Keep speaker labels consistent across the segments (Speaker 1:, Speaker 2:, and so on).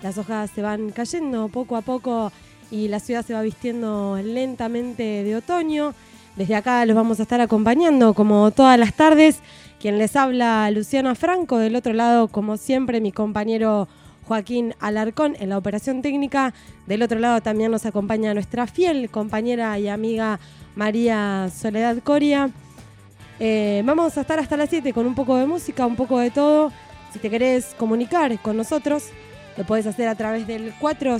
Speaker 1: las hojas se van cayendo poco a poco y la ciudad se va vistiendo lentamente de otoño. Desde acá los vamos a estar acompañando como todas las tardes. Quien les habla, Luciana Franco. Del otro lado, como siempre, mi compañero Joaquín Alarcón en la operación técnica. Del otro lado también nos acompaña nuestra fiel compañera y amiga María Soledad Coria. Vamos a estar hasta las 7 con un poco de música, un poco de todo. Si te querés comunicar con nosotros, lo podés hacer a través del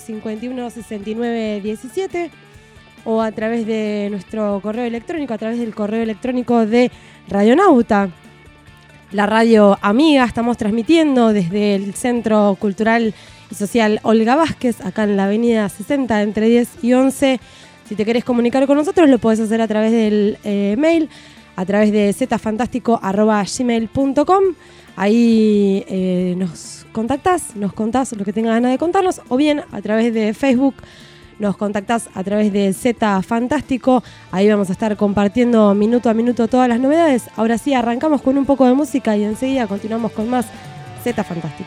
Speaker 1: 451-6917 o a través de nuestro correo electrónico, a través del correo electrónico de Radionauta, la radio amiga. Estamos transmitiendo desde el Centro Cultural y Social Olga Vázquez, acá en la avenida 60, entre 10 y 11. Si te querés comunicar con nosotros, lo podés hacer a través del mail, a través de zfantástico@gmail.com. Ahí nos contactás, nos contás lo que tengas ganas de contarnos, o bien a través de Facebook nos contactás a través de Z Fantástico. Ahí vamos a estar compartiendo minuto a minuto todas las novedades. Ahora sí, arrancamos con un poco de música y enseguida continuamos con más Z Fantástico.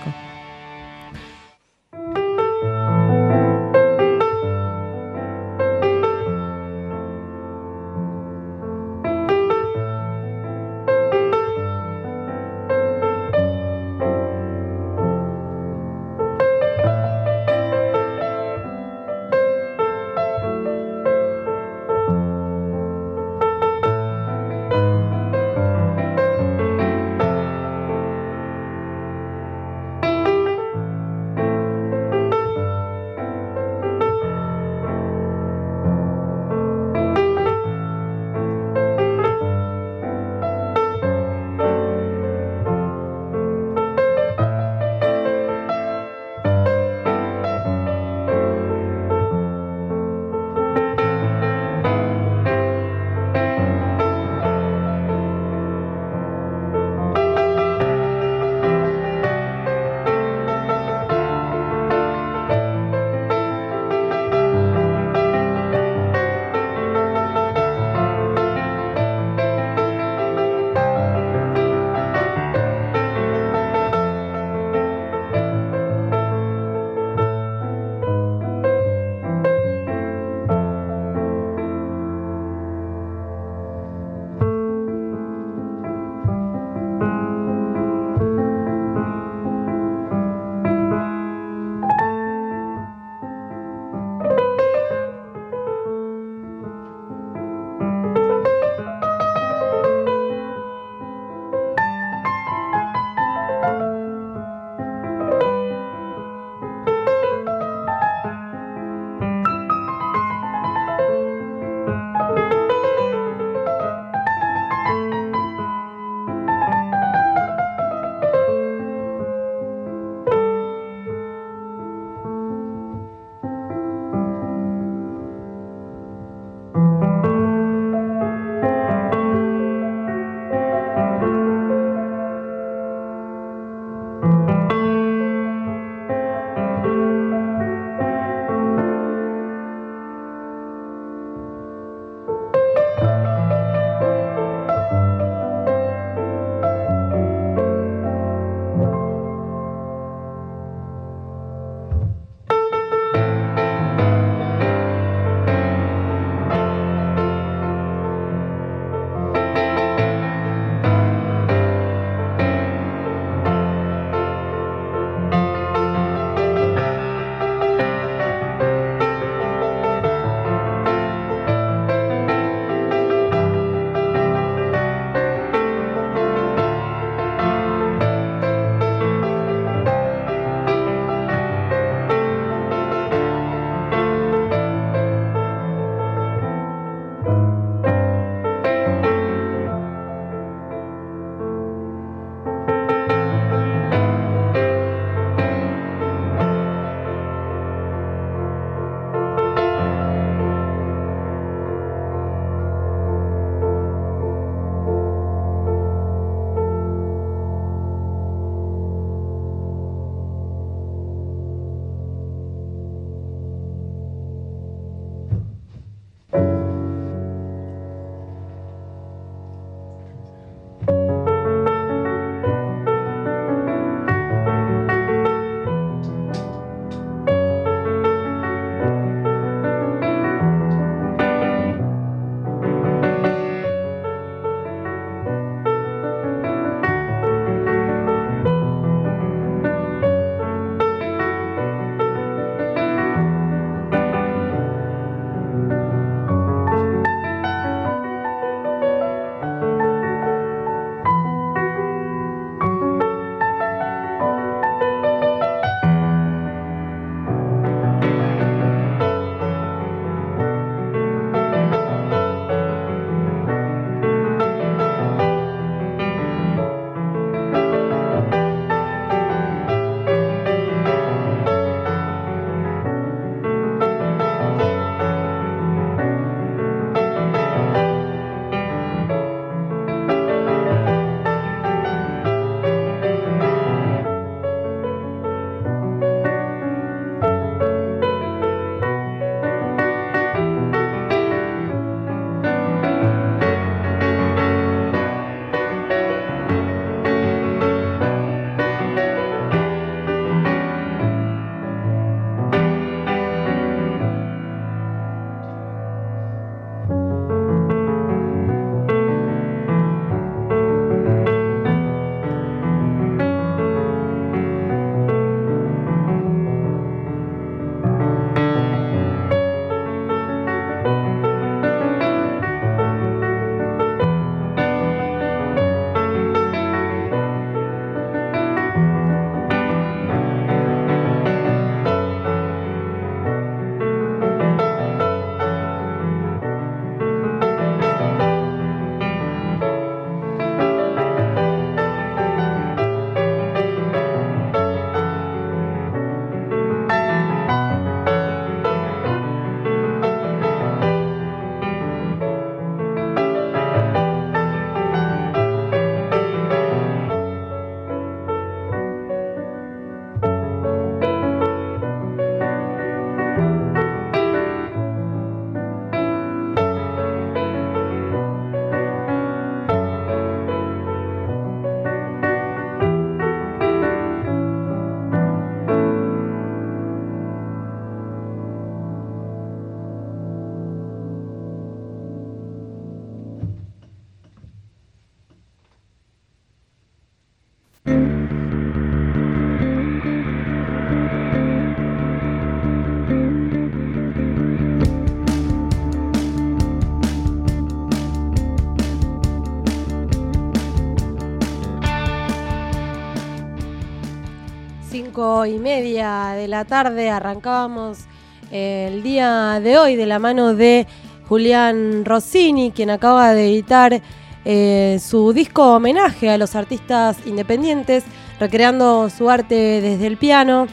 Speaker 1: 5:30 de la tarde arrancábamos el día de hoy de la mano de Julián Rossini, quien acaba de editar su disco homenaje a los artistas independientes, recreando su arte desde el piano.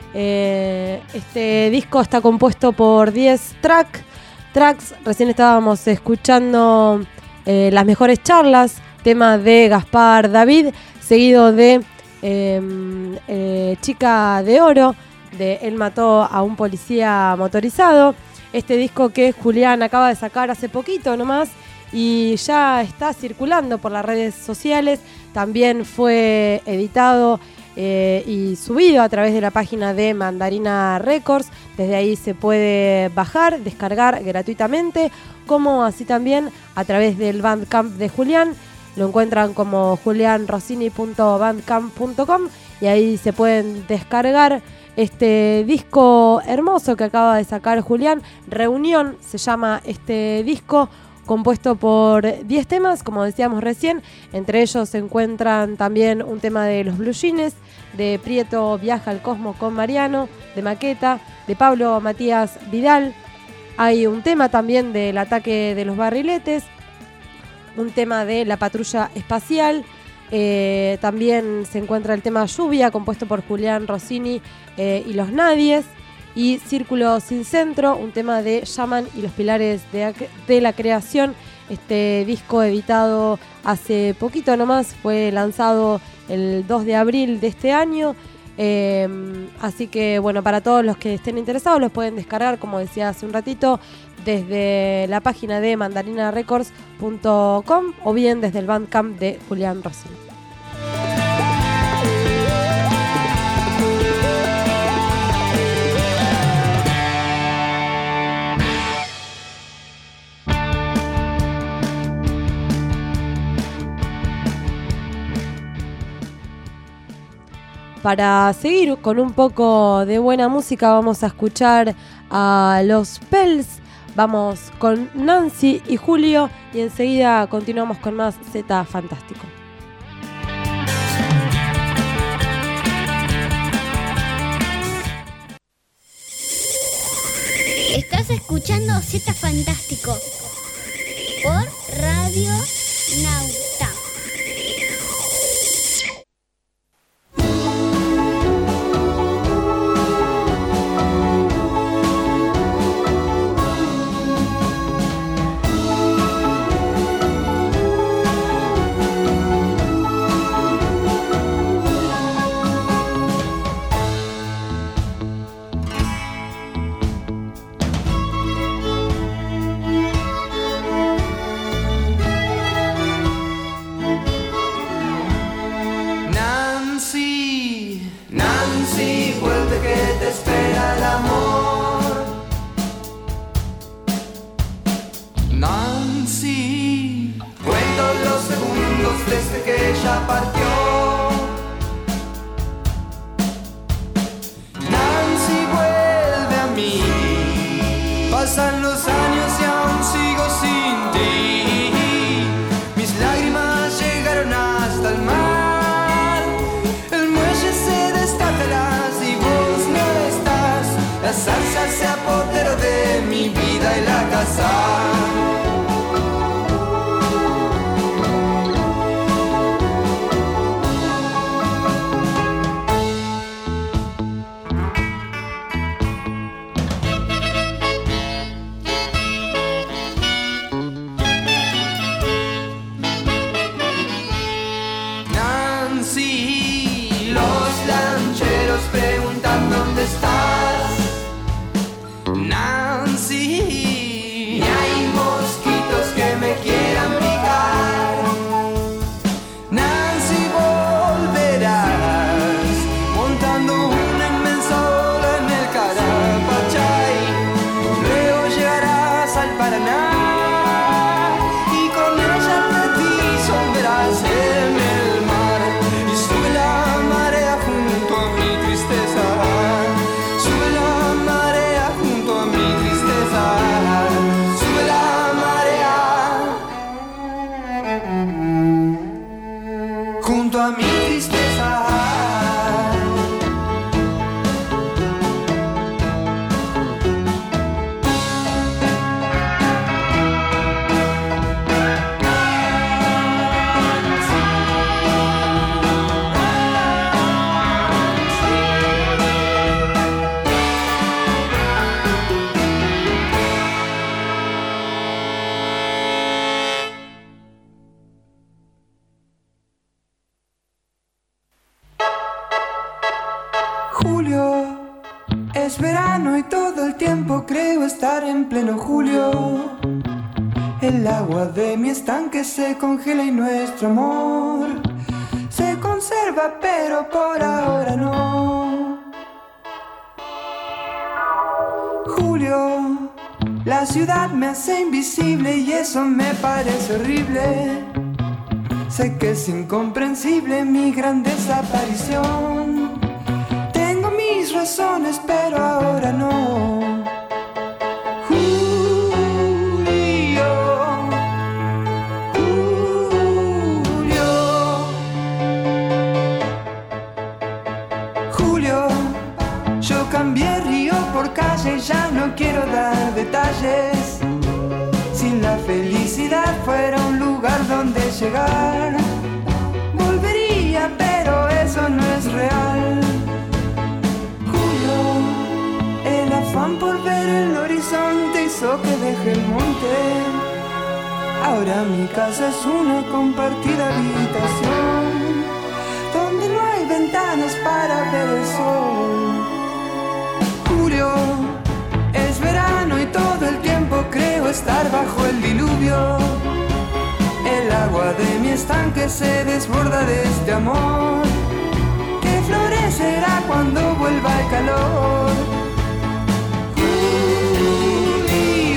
Speaker 1: Este disco está compuesto por 10 tracks. Recién estábamos escuchando Las Mejores Charlas, tema de Gaspar David, seguido de Chica de Oro, de Él mató a un policía motorizado. Este disco que Julián acaba de sacar hace poquito nomás y ya está circulando por las redes sociales. También fue editado y subido a través de la página de Mandarina Records. Desde ahí se puede bajar, descargar gratuitamente, como así también a través del Bandcamp de Julián. Lo encuentran como julianrossini.bandcamp.com y ahí se pueden descargar este disco hermoso que acaba de sacar Julián. Reunión se llama este disco, compuesto por 10 temas, como decíamos recién. Entre ellos se encuentran también un tema de Los Blue Jeans, de Prieto Viaja al Cosmos con Mariano, de Maqueta, de Pablo Matías Vidal. Hay un tema también del Ataque de los Barriletes, un tema de La Patrulla Espacial. También se encuentra el tema Lluvia, compuesto por Julián Rossini y Los Nadies. Y Círculo Sin Centro, un tema de Yaman y los Pilares de la Creación. Este disco, editado hace poquito nomás, fue lanzado el 2 de abril de este año. Así que bueno, para todos los que estén interesados los pueden descargar, como decía hace un ratito, desde la página de mandarinarecords.com o bien desde el Bandcamp de Julián Rossini. Para seguir con un poco de buena música vamos a escuchar a Los Pels. Vamos con Nancy y Julio y enseguida continuamos con más Z Fantástico.
Speaker 2: Estás escuchando Z Fantástico por Radio Nauta.
Speaker 3: Pasan los años y aún sigo sin ti. Mis lágrimas llegaron hasta el mar. El muelle se destaca y vos no estás. La salsa se apoderó de mi vida y la casa. Preguntan dónde estás. Es verano y todo el tiempo creo estar en pleno julio. El agua de mi estanque se congela y nuestro amor se conserva, pero por ahora no. Julio, la ciudad me hace invisible y eso me parece horrible. Sé que es incomprensible mi gran desaparición. Tengo mis razones, pero ahora no. Julio, Julio, Julio, yo cambié río por calle, ya no quiero dar detalles. Si la felicidad fuera un lugar donde llegar, volvería, pero eso no es real. Julio, el afán por ver el horizonte hizo que deje el monte. Ahora mi casa es una compartida habitación, donde no hay ventanas para ver el sol. Julio, es verano y todo el tiempo creo estar bajo el diluvio. El agua de mi estanque se desborda de este amor, que florecerá cuando vuelva el calor. Julio,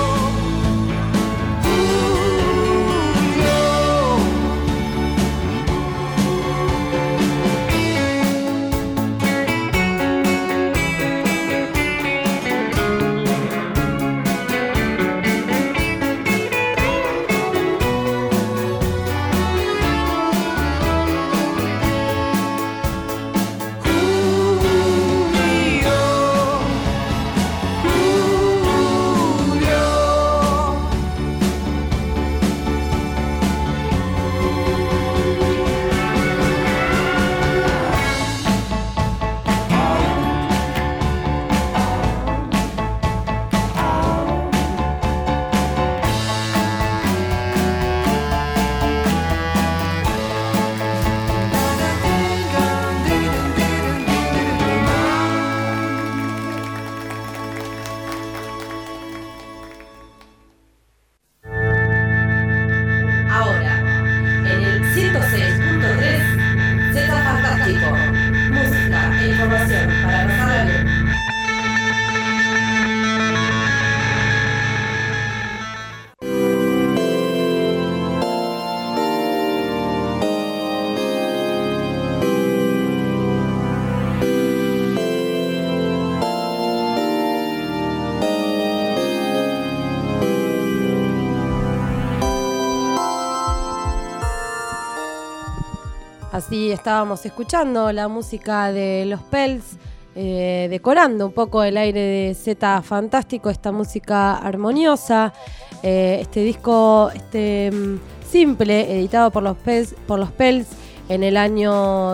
Speaker 1: Así estábamos escuchando la música de Los Pels, decorando un poco el aire de Z Fantástico, esta música armoniosa, este disco simple, editado por Los Pels en el año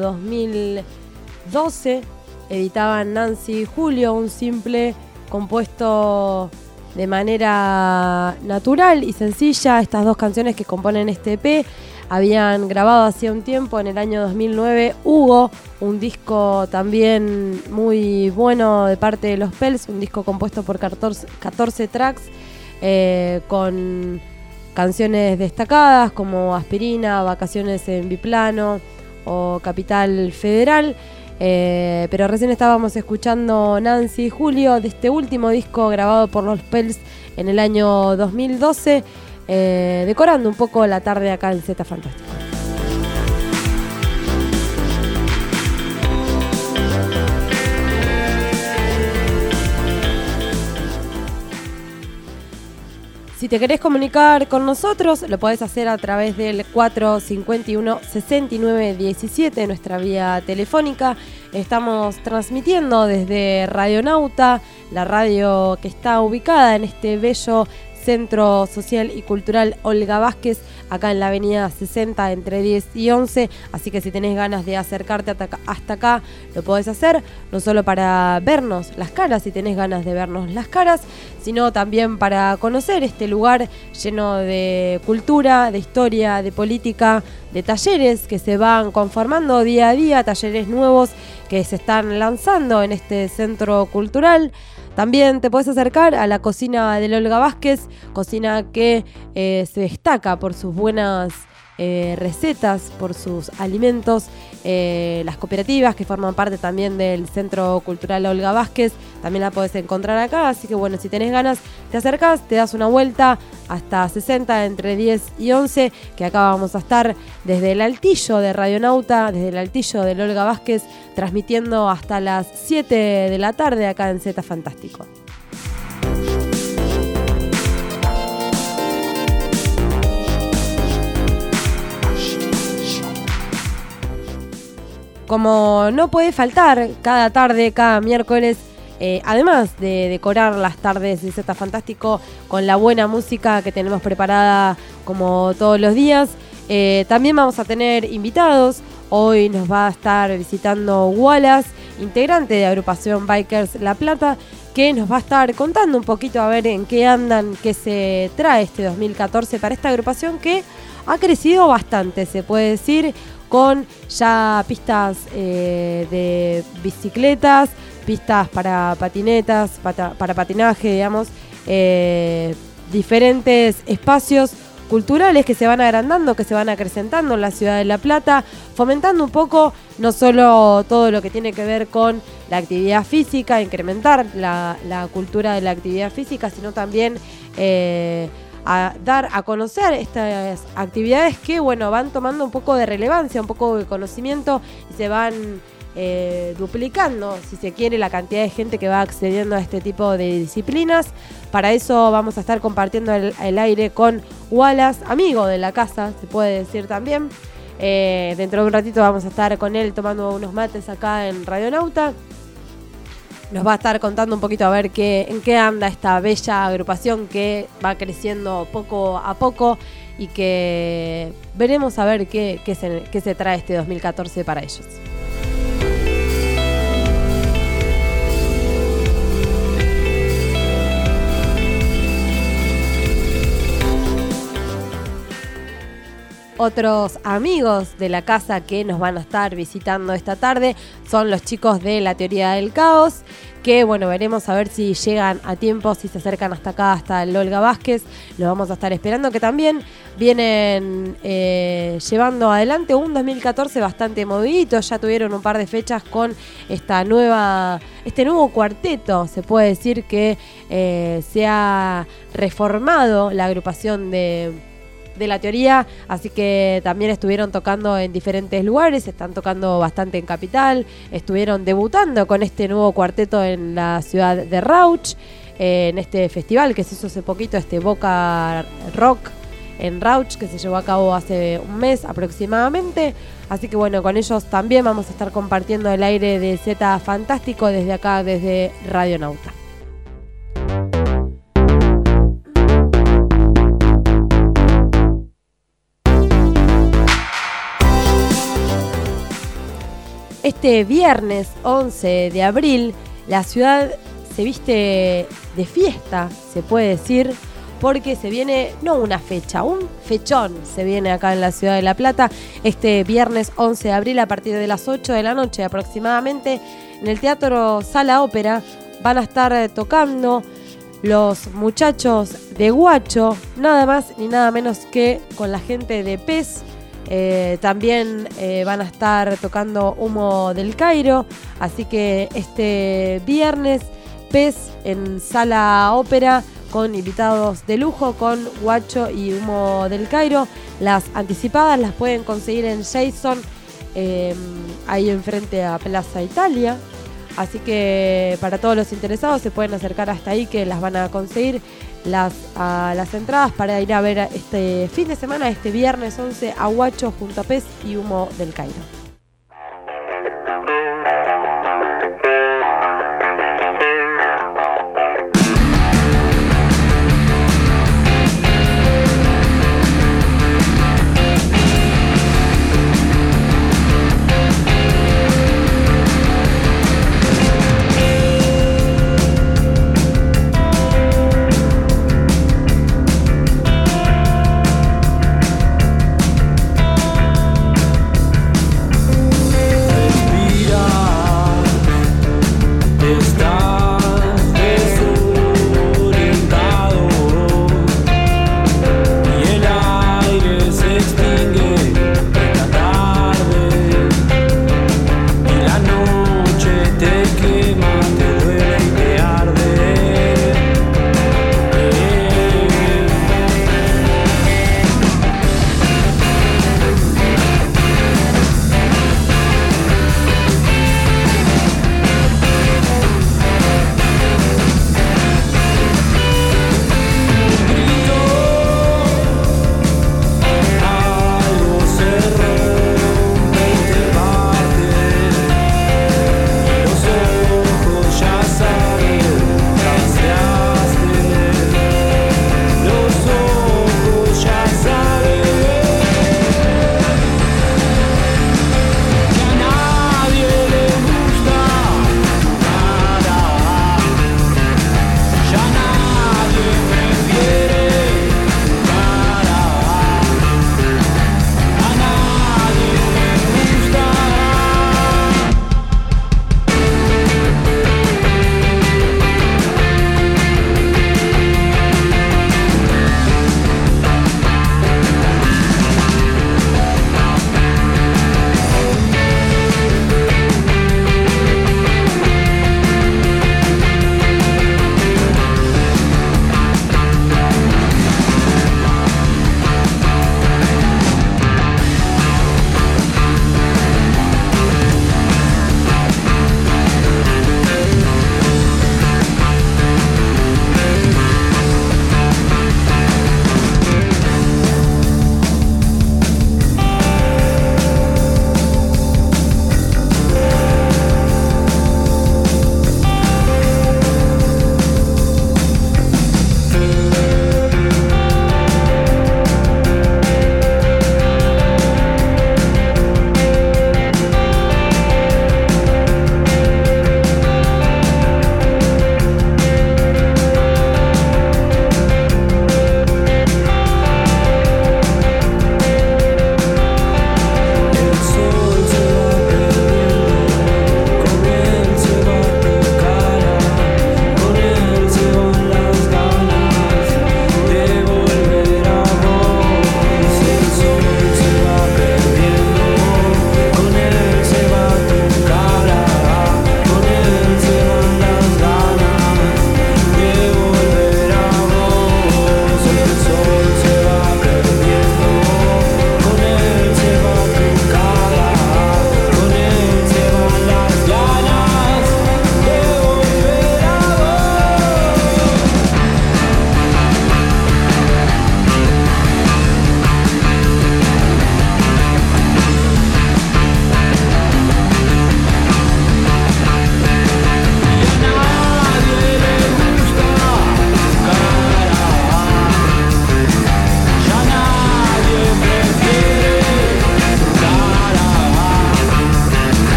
Speaker 1: 2012. Editaban Nancy y Julio, un simple compuesto de manera natural y sencilla. Estas dos canciones que componen este EP habían grabado hacía un tiempo, en el año 2009, Hugo, un disco también muy bueno de parte de Los Pels, un disco compuesto por 14 tracks, con canciones destacadas como Aspirina, Vacaciones en Biplano o Capital Federal. Pero recién estábamos escuchando Nancy y Julio, de este último disco grabado por Los Pels en el año 2012, decorando un poco la tarde acá en Z Fantástico. Si te querés comunicar con nosotros, lo podés hacer a través del 451-6917, nuestra vía telefónica. Estamos transmitiendo desde Radionauta, la radio que está ubicada en este bello Centro Social y Cultural Olga Vázquez, acá en la avenida 60 entre 10 y 11, así que si tenés ganas de acercarte hasta acá, lo podés hacer, no solo para vernos las caras, si tenés ganas de vernos las caras, sino también para conocer este lugar lleno de cultura, de historia, de política, de talleres que se van conformando día a día, talleres nuevos que se están lanzando en este centro cultural. También te puedes acercar a la cocina de Olga Vázquez, cocina que se destaca por sus buenas recetas, por sus alimentos, las cooperativas que forman parte también del Centro Cultural Olga Vázquez, también la podés encontrar acá, así que bueno, si tenés ganas, te acercás, te das una vuelta hasta 60, entre 10 y 11, que acá vamos a estar desde el altillo de Radionauta, desde el altillo de Olga Vázquez, transmitiendo hasta las 7 de la tarde acá en Z Fantástico. Como no puede faltar cada tarde, cada miércoles, además de decorar las tardes de Z Fantástico con la buena música que tenemos preparada como todos los días, también vamos a tener invitados. Hoy nos va a estar visitando Wallace, integrante de agrupación Bikers La Plata, que nos va a estar contando un poquito a ver en qué andan, qué se trae este 2014 para esta agrupación que ha crecido bastante, se puede decir, con ya pistas de bicicletas, pistas para patinetas, para patinaje, digamos, diferentes espacios culturales que se van agrandando, que se van acrecentando en la ciudad de La Plata, fomentando un poco no solo todo lo que tiene que ver con la actividad física, incrementar la cultura de la actividad física, sino también a dar a conocer estas actividades que, bueno, van tomando un poco de relevancia, un poco de conocimiento y se van duplicando, si se quiere, la cantidad de gente que va accediendo a este tipo de disciplinas. Para eso vamos a estar compartiendo el aire con Wallace, amigo de la casa, se puede decir también. Dentro de un ratito vamos a estar con él tomando unos mates acá en Radionauta. Nos va a estar contando un poquito a ver en qué anda esta bella agrupación que va creciendo poco a poco y que veremos a ver qué se trae este 2014 para ellos. Otros amigos de la casa que nos van a estar visitando esta tarde son los chicos de la Teoría del Caos, que bueno, veremos a ver si llegan a tiempo, si se acercan hasta acá, hasta el Olga Vázquez. Los vamos a estar esperando, que también vienen llevando adelante un 2014 bastante movidito. Ya tuvieron un par de fechas con este nuevo cuarteto. Se puede decir que se ha reformado la agrupación de la Teoría, así que también estuvieron tocando en diferentes lugares, están tocando bastante en Capital, estuvieron debutando con este nuevo cuarteto en la ciudad de Rauch, en este festival que se hizo hace poquito, este Boca Rock en Rauch, que se llevó a cabo hace un mes aproximadamente. Así que bueno, con ellos también vamos a estar compartiendo el aire de Z Fantástico desde acá, desde Radionauta. Este viernes 11 de abril, la ciudad se viste de fiesta, se puede decir, porque se viene, no una fecha, un fechón se viene acá en la ciudad de La Plata. Este viernes 11 de abril, a partir de las 8 de la noche aproximadamente, en el Teatro Sala Ópera, van a estar tocando los muchachos de Guacho, nada más ni nada menos que con la gente de PES. También van a estar tocando Humo del Cairo, así que este viernes PES en Sala Ópera con invitados de lujo, con Guacho y Humo del Cairo. Las anticipadas las pueden conseguir en Jason, ahí enfrente a Plaza Italia, así que para todos los interesados se pueden acercar hasta ahí, que las van a conseguir las entradas para ir a ver este fin de semana, este viernes 11, a Guacho junto a PES y Humo del Cairo.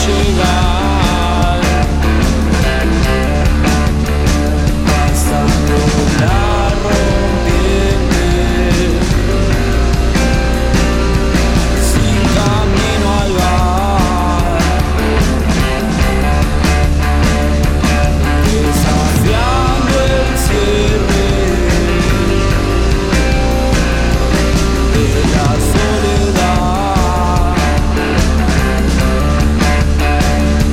Speaker 4: llegar, pasando la rompiente, sin camino al bar, desafiando el cierre de la soledad.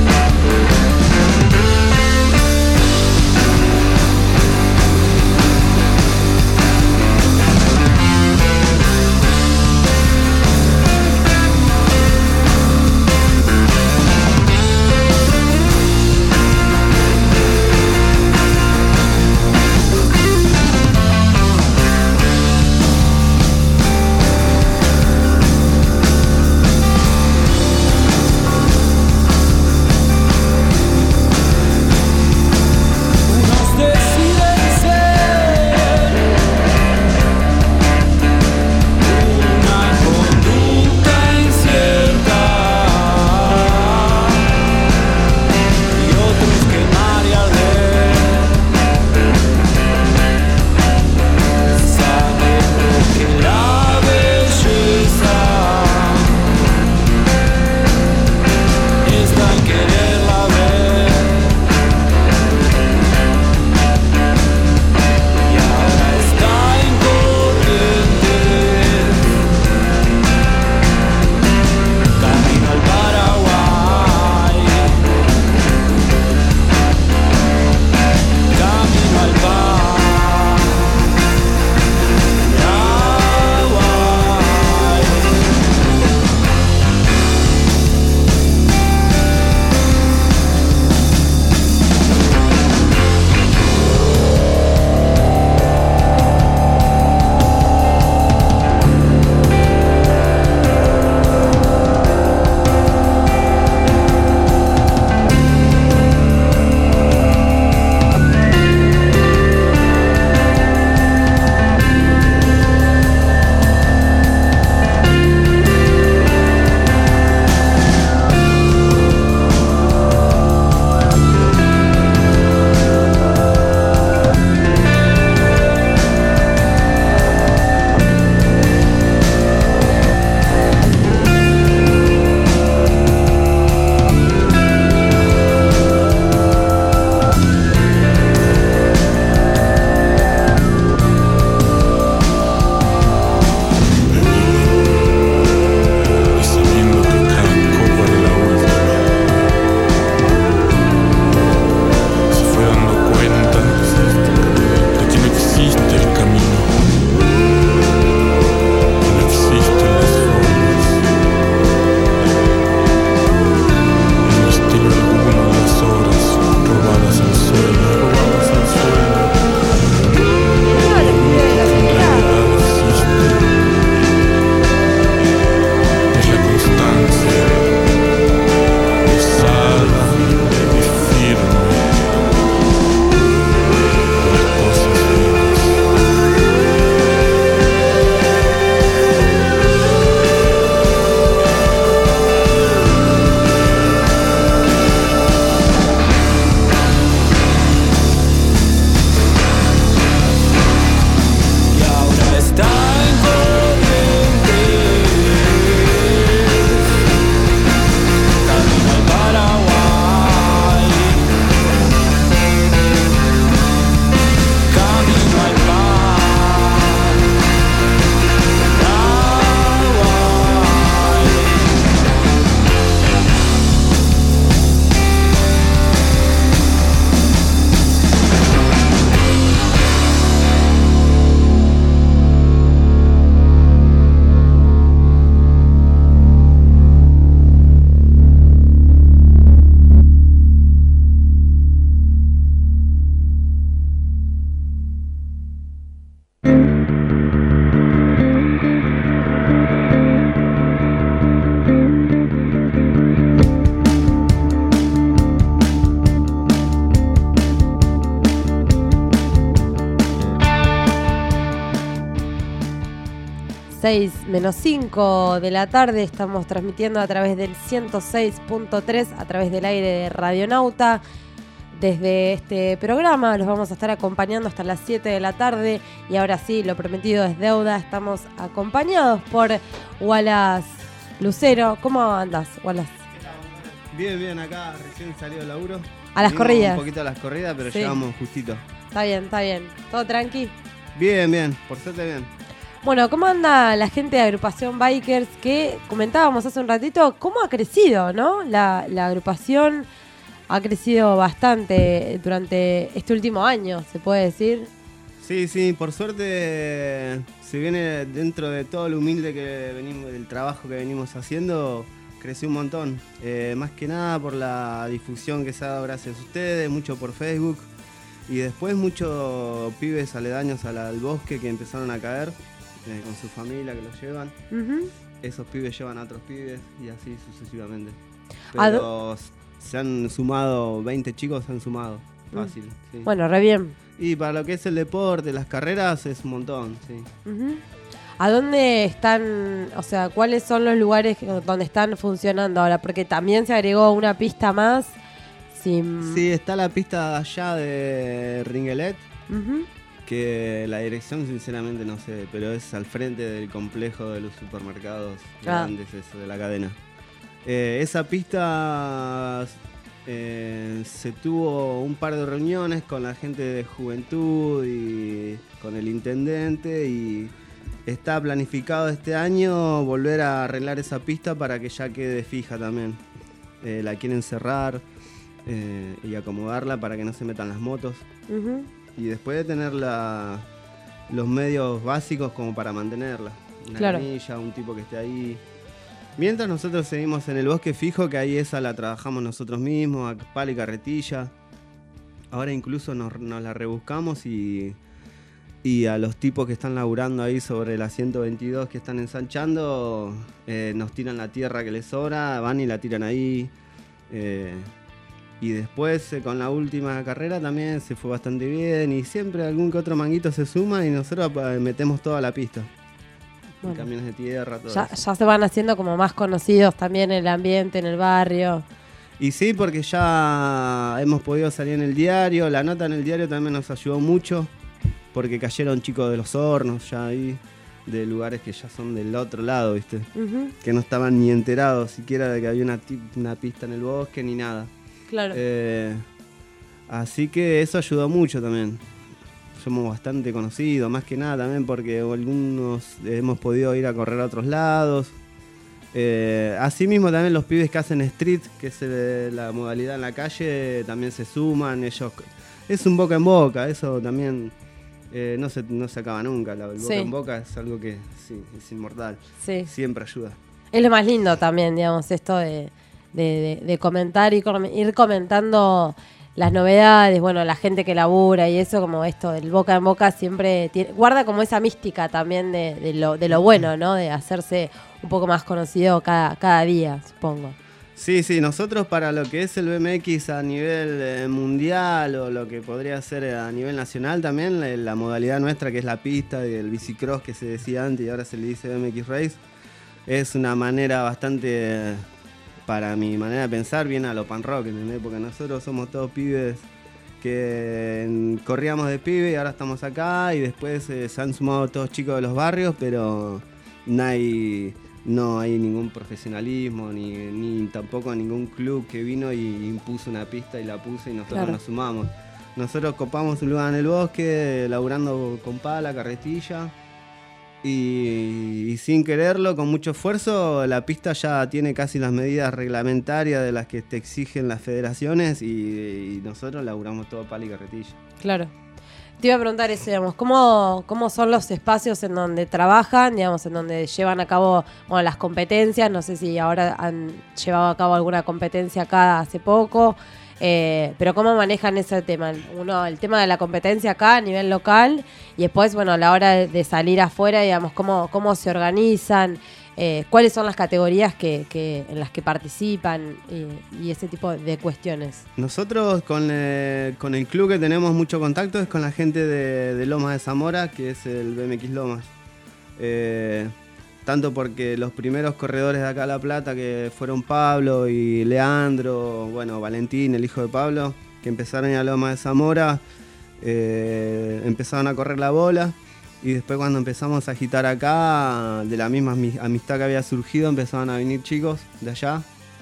Speaker 1: 6 menos 5 de la tarde. Estamos transmitiendo a través del 106.3, a través del aire de Radionauta. Desde este programa los vamos a estar acompañando hasta las 7 de la tarde. Y ahora sí, lo prometido es deuda. Estamos acompañados por Wallace Lucero. ¿Cómo andás, Wallace?
Speaker 5: Bien, bien, acá recién salió del laburo.
Speaker 1: A las
Speaker 5: Venimos
Speaker 1: corridas.
Speaker 5: Un poquito a las corridas, pero
Speaker 1: Sí.
Speaker 5: llegamos justito.
Speaker 1: Está bien. ¿Todo tranqui?
Speaker 5: Bien, bien, por suerte bien.
Speaker 1: Bueno, ¿cómo anda la gente de Agrupación Bikers? Que comentábamos hace un ratito, ¿cómo ha crecido, no? La agrupación ha crecido bastante durante este último año, se puede decir.
Speaker 5: Sí, por suerte se viene dentro de todo lo humilde que venimos, del trabajo que venimos haciendo, creció un montón. Más que nada por la difusión que se ha dado gracias a ustedes, mucho por Facebook. Y después muchos pibes aledaños al bosque que empezaron a caer con su familia que los llevan.
Speaker 1: Ujú.
Speaker 5: Esos pibes llevan a otros pibes y así sucesivamente.
Speaker 1: ¿A
Speaker 5: Pero se han sumado, 20 chicos se han sumado, fácil. Sí.
Speaker 1: Bueno, re bien.
Speaker 5: Y para lo que es el deporte, las carreras, es un montón, sí.
Speaker 1: Ujú. ¿A dónde están, o sea, cuáles son los lugares donde están funcionando ahora? Porque también se agregó una pista más.
Speaker 5: Sí, está la pista allá de Ringelet,
Speaker 1: Ujú.
Speaker 5: que la dirección sinceramente no sé, pero es al frente del complejo de los supermercados grandes, eso, de la cadena. Esa pista se tuvo un par de reuniones con la gente de juventud y con el intendente y está planificado este año volver a arreglar esa pista para que ya quede fija también. La quieren cerrar y acomodarla para que no se metan las motos.
Speaker 1: Ujú.
Speaker 5: Y después de tener los medios básicos como para mantenerla. Una
Speaker 1: Claro.
Speaker 5: canilla, un tipo que esté ahí. Mientras nosotros seguimos en el bosque fijo, que ahí esa la trabajamos nosotros mismos, a pala y carretilla. Ahora incluso nos la rebuscamos y a los tipos que están laburando ahí sobre la 122 que están ensanchando, nos tiran la tierra que les sobra, van y la tiran ahí. Y después con la última carrera también se fue bastante bien y siempre algún que otro manguito se suma y nosotros metemos toda la pista.
Speaker 1: Bueno.
Speaker 5: Camiones de tierra, todo
Speaker 1: Ya
Speaker 5: eso.
Speaker 1: se van haciendo como más conocidos también en el ambiente, en el barrio.
Speaker 5: Y sí, porque ya hemos podido salir en el diario, la nota en el diario también nos ayudó mucho, porque cayeron chicos de los hornos ya ahí, de lugares que ya son del otro lado, ¿viste?
Speaker 1: Ujú.
Speaker 5: Que no estaban ni enterados siquiera de que había una pista en el bosque ni nada.
Speaker 1: Claro.
Speaker 5: Así que eso ayudó mucho también. Somos bastante conocidos, más que nada también porque algunos hemos podido ir a correr a otros lados. Asimismo también los pibes que hacen street, que es la modalidad en la calle, también se suman. Ellos es un boca en boca, eso también no se acaba nunca. El boca
Speaker 1: Sí.
Speaker 5: en boca es algo que sí, es inmortal.
Speaker 1: Sí.
Speaker 5: Siempre ayuda.
Speaker 1: Es lo más lindo también, digamos, esto de comentar y ir comentando las novedades, bueno, la gente que labura y eso, como esto del boca en boca siempre guarda como esa mística también de lo bueno, ¿no? De hacerse un poco más conocido cada día, supongo.
Speaker 5: Sí, nosotros para lo que es el BMX a nivel mundial o lo que podría ser a nivel nacional también, la modalidad nuestra que es la pista y el bicicross que se decía antes y ahora se le dice BMX Race, es una manera bastante, para mi manera de pensar, bien a lo pan rock, ¿entendés? Porque nosotros somos todos pibes que corríamos de pibe y ahora estamos acá y después se han sumado todos chicos de los barrios, pero no hay ningún profesionalismo ni tampoco ningún club que vino y impuso una pista y la puso y nosotros
Speaker 1: Claro.
Speaker 5: nos sumamos. Nosotros copamos un lugar en el bosque, laburando con pala, carretilla y sin quererlo, con mucho esfuerzo, la pista ya tiene casi las medidas reglamentarias de las que te exigen las federaciones y nosotros laburamos todo pala y carretilla.
Speaker 1: Claro. Te iba a preguntar eso, digamos, ¿cómo son los espacios en donde trabajan, digamos, en donde llevan a cabo, bueno, las competencias? No sé si ahora han llevado a cabo alguna competencia acá hace poco, pero ¿cómo manejan ese tema? El tema de la competencia acá a nivel local y después, bueno, a la hora de salir afuera, digamos, ¿cómo se organizan? ¿Cuáles son las categorías en las que participan y ese tipo de cuestiones?
Speaker 5: Nosotros con el club que tenemos mucho contacto es con la gente de Lomas de Zamora, que es el BMX Lomas. tanto porque los primeros corredores de acá a La Plata, que fueron Pablo y Leandro, bueno, Valentín, el hijo de Pablo, que empezaron a Loma de Zamora, empezaron a correr la bola. Y después cuando empezamos a agitar acá, de la misma amistad que había surgido, empezaron a venir chicos de allá.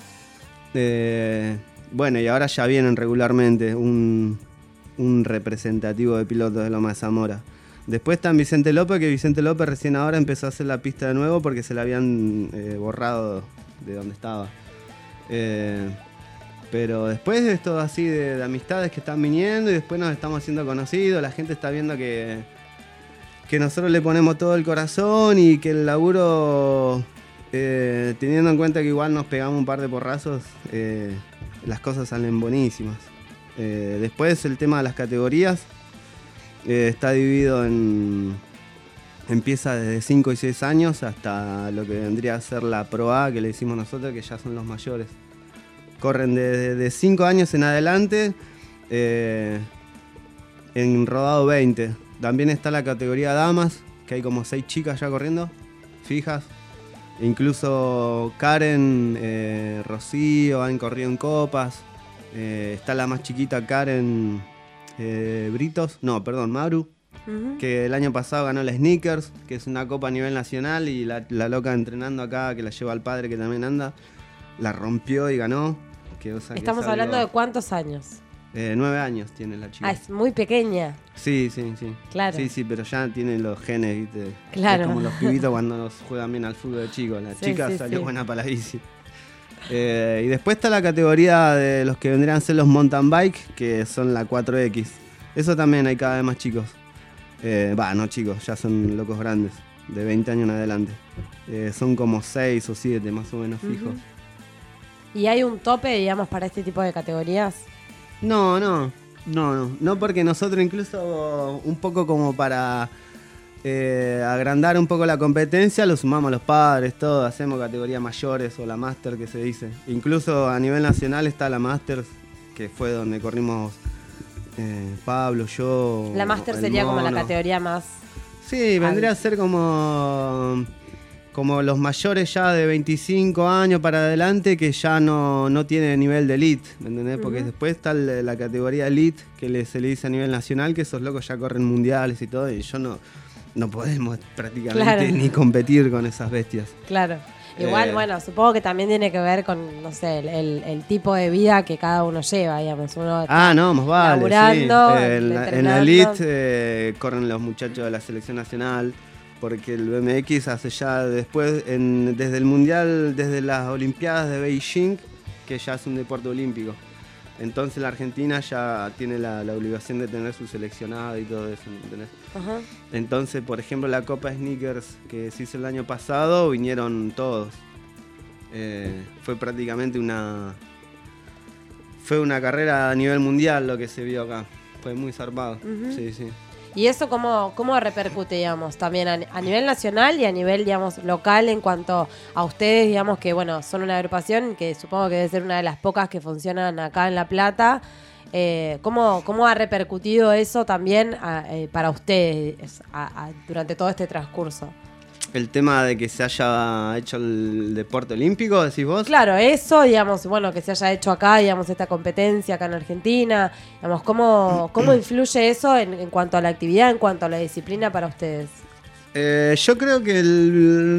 Speaker 5: Bueno, y ahora ya vienen regularmente un representativo de pilotos de Loma de Zamora. Después está Vicente López, que Vicente López recién ahora empezó a hacer la pista de nuevo porque se la habían borrado de donde estaba. Pero después es todo así de amistades que están viniendo y después nos estamos haciendo conocidos, la gente está viendo que nosotros le ponemos todo el corazón y que el laburo, teniendo en cuenta que igual nos pegamos un par de porrazos, las cosas salen buenísimas. Después el tema de las categorías está dividido empieza desde 5 y 6 años hasta lo que vendría a ser la Pro A, que le decimos nosotros, que ya son los mayores. Corren de 5 años en adelante, en rodado 20. También está la categoría damas, que hay como 6 chicas ya corriendo, fijas. Incluso Karen, Rocío han corrido en copas. Está la más chiquita, Karen Maru, que el año pasado ganó la Sneakers, que es una copa a nivel nacional, y la loca entrenando acá, que la lleva al padre, que también anda, la rompió y ganó.
Speaker 1: Estamos hablando de ¿cuántos años?
Speaker 5: 9 años tiene la chica.
Speaker 1: Ah, es muy pequeña.
Speaker 5: Sí.
Speaker 1: Claro.
Speaker 5: Sí, pero ya tiene los genes, ¿viste?
Speaker 1: Claro.
Speaker 5: Es como los pibitos cuando nos juegan bien al fútbol de chicos. La chica salió buena para la bici. Y después está la categoría de los que vendrían a ser los mountain bike, que son la 4X. Eso también hay cada vez más chicos. No chicos, ya son locos grandes, de 20 años en adelante. Son como 6 o 7 más o menos fijos.
Speaker 1: ¿Y hay un tope, digamos, para este tipo de categorías?
Speaker 5: No, porque nosotros incluso un poco como para agrandar un poco la competencia, lo sumamos a los padres, todo, hacemos categorías mayores o la Master que se dice. Incluso a nivel nacional está la Master, que fue donde corrimos Pablo, yo.
Speaker 1: La Master sería como la categoría más...
Speaker 5: Sí, vendría a ser como los mayores ya de 25 años para adelante, que ya no tiene nivel de elite, ¿me entendés? Porque después está la categoría elite, que se le dice a nivel nacional, que esos locos ya corren mundiales y todo, y yo no podemos prácticamente ni competir con esas bestias.
Speaker 1: Claro. Igual, bueno, supongo que también tiene que ver con, no sé, el tipo de vida que cada uno lleva, digamos. Uno está
Speaker 5: más vale,
Speaker 1: laburando,
Speaker 5: sí. En la elite corren los muchachos de la selección nacional, porque el BMX hace ya después, desde el Mundial, desde las Olimpiadas de Beijing, que ya es un deporte olímpico. Entonces la Argentina ya tiene la obligación de tener su seleccionado y todo eso, ¿entendés? Ajá. Entonces, por ejemplo, la Copa Sneakers que se hizo el año pasado, vinieron todos. Fue prácticamente una carrera a nivel mundial lo que se vio acá. Fue muy zarpado. Sí.
Speaker 1: ¿Y eso cómo repercute, digamos, también a nivel nacional y a nivel, digamos, local en cuanto a ustedes, digamos, que, bueno, son una agrupación que supongo que debe ser una de las pocas que funcionan acá en La Plata? ¿Cómo ha repercutido eso también para ustedes durante todo este transcurso? El tema de que se haya hecho el deporte olímpico, decís vos. Claro, eso, digamos, bueno, que se haya hecho acá, digamos, esta competencia acá en Argentina, digamos, ¿cómo influye eso en cuanto a la actividad, en cuanto a la disciplina para ustedes?
Speaker 5: Yo creo que el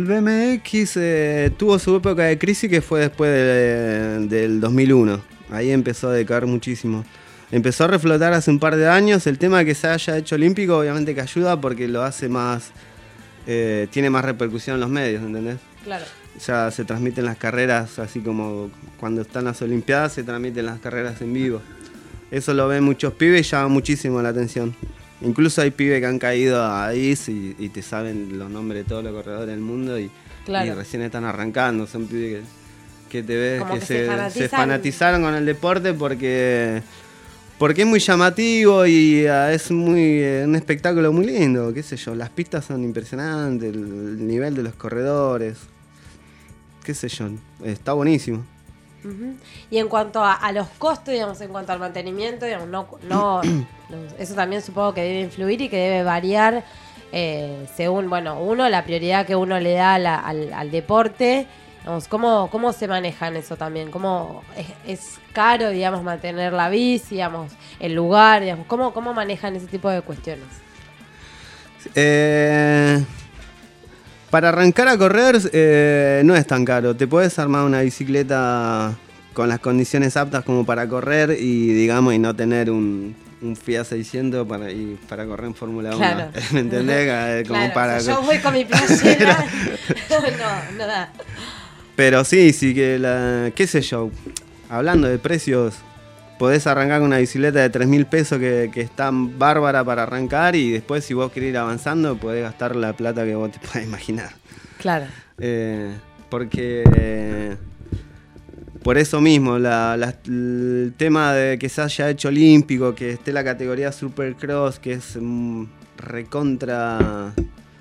Speaker 5: BMX tuvo su época de crisis, que fue después del 2001. Ahí empezó a decaer muchísimo. Empezó a reflotar hace un par de años. El tema de que se haya hecho olímpico obviamente que ayuda, porque lo hace más... tiene más repercusión en los medios, ¿entendés? Claro. Ya se transmiten las carreras, así como cuando están las Olimpiadas, se transmiten las carreras en vivo. Eso lo ven muchos pibes y llama muchísimo la atención. Incluso hay pibes que han caído ahí y te saben los nombres de todos los corredores del mundo y recién están arrancando. Son pibes que te ves como que se fanatizaron con el deporte porque es muy llamativo y es un espectáculo muy lindo, qué sé yo. Las pistas son impresionantes, el nivel de los corredores, qué sé yo, está buenísimo. Y en cuanto a los costos, digamos, en cuanto al mantenimiento, digamos, no eso también supongo que debe influir y que debe variar
Speaker 1: según, bueno, la prioridad que uno le da al deporte. Digamos, ¿cómo se manejan eso también? ¿Cómo es caro, digamos, mantener la bici, digamos, el lugar, digamos? ¿Cómo manejan ese tipo de cuestiones?
Speaker 5: Para arrancar a correr no es tan caro. Te puedes armar una bicicleta con las condiciones aptas como para correr y, digamos, y no tener un Fiat 600 para correr en Fórmula 1.
Speaker 1: Claro.
Speaker 5: ¿Me entendés? Como
Speaker 1: Claro,
Speaker 5: para...
Speaker 1: si yo voy con mi playera, no da.
Speaker 5: Pero sí, qué sé yo, hablando de precios, podés arrancar con una bicicleta de 3.000 pesos que es tan bárbara para arrancar y después si vos querés ir avanzando podés gastar la plata que vos te puedas imaginar.
Speaker 1: Claro.
Speaker 5: Porque por eso mismo, el tema de que se haya hecho olímpico, que esté la categoría Supercross, que es recontra...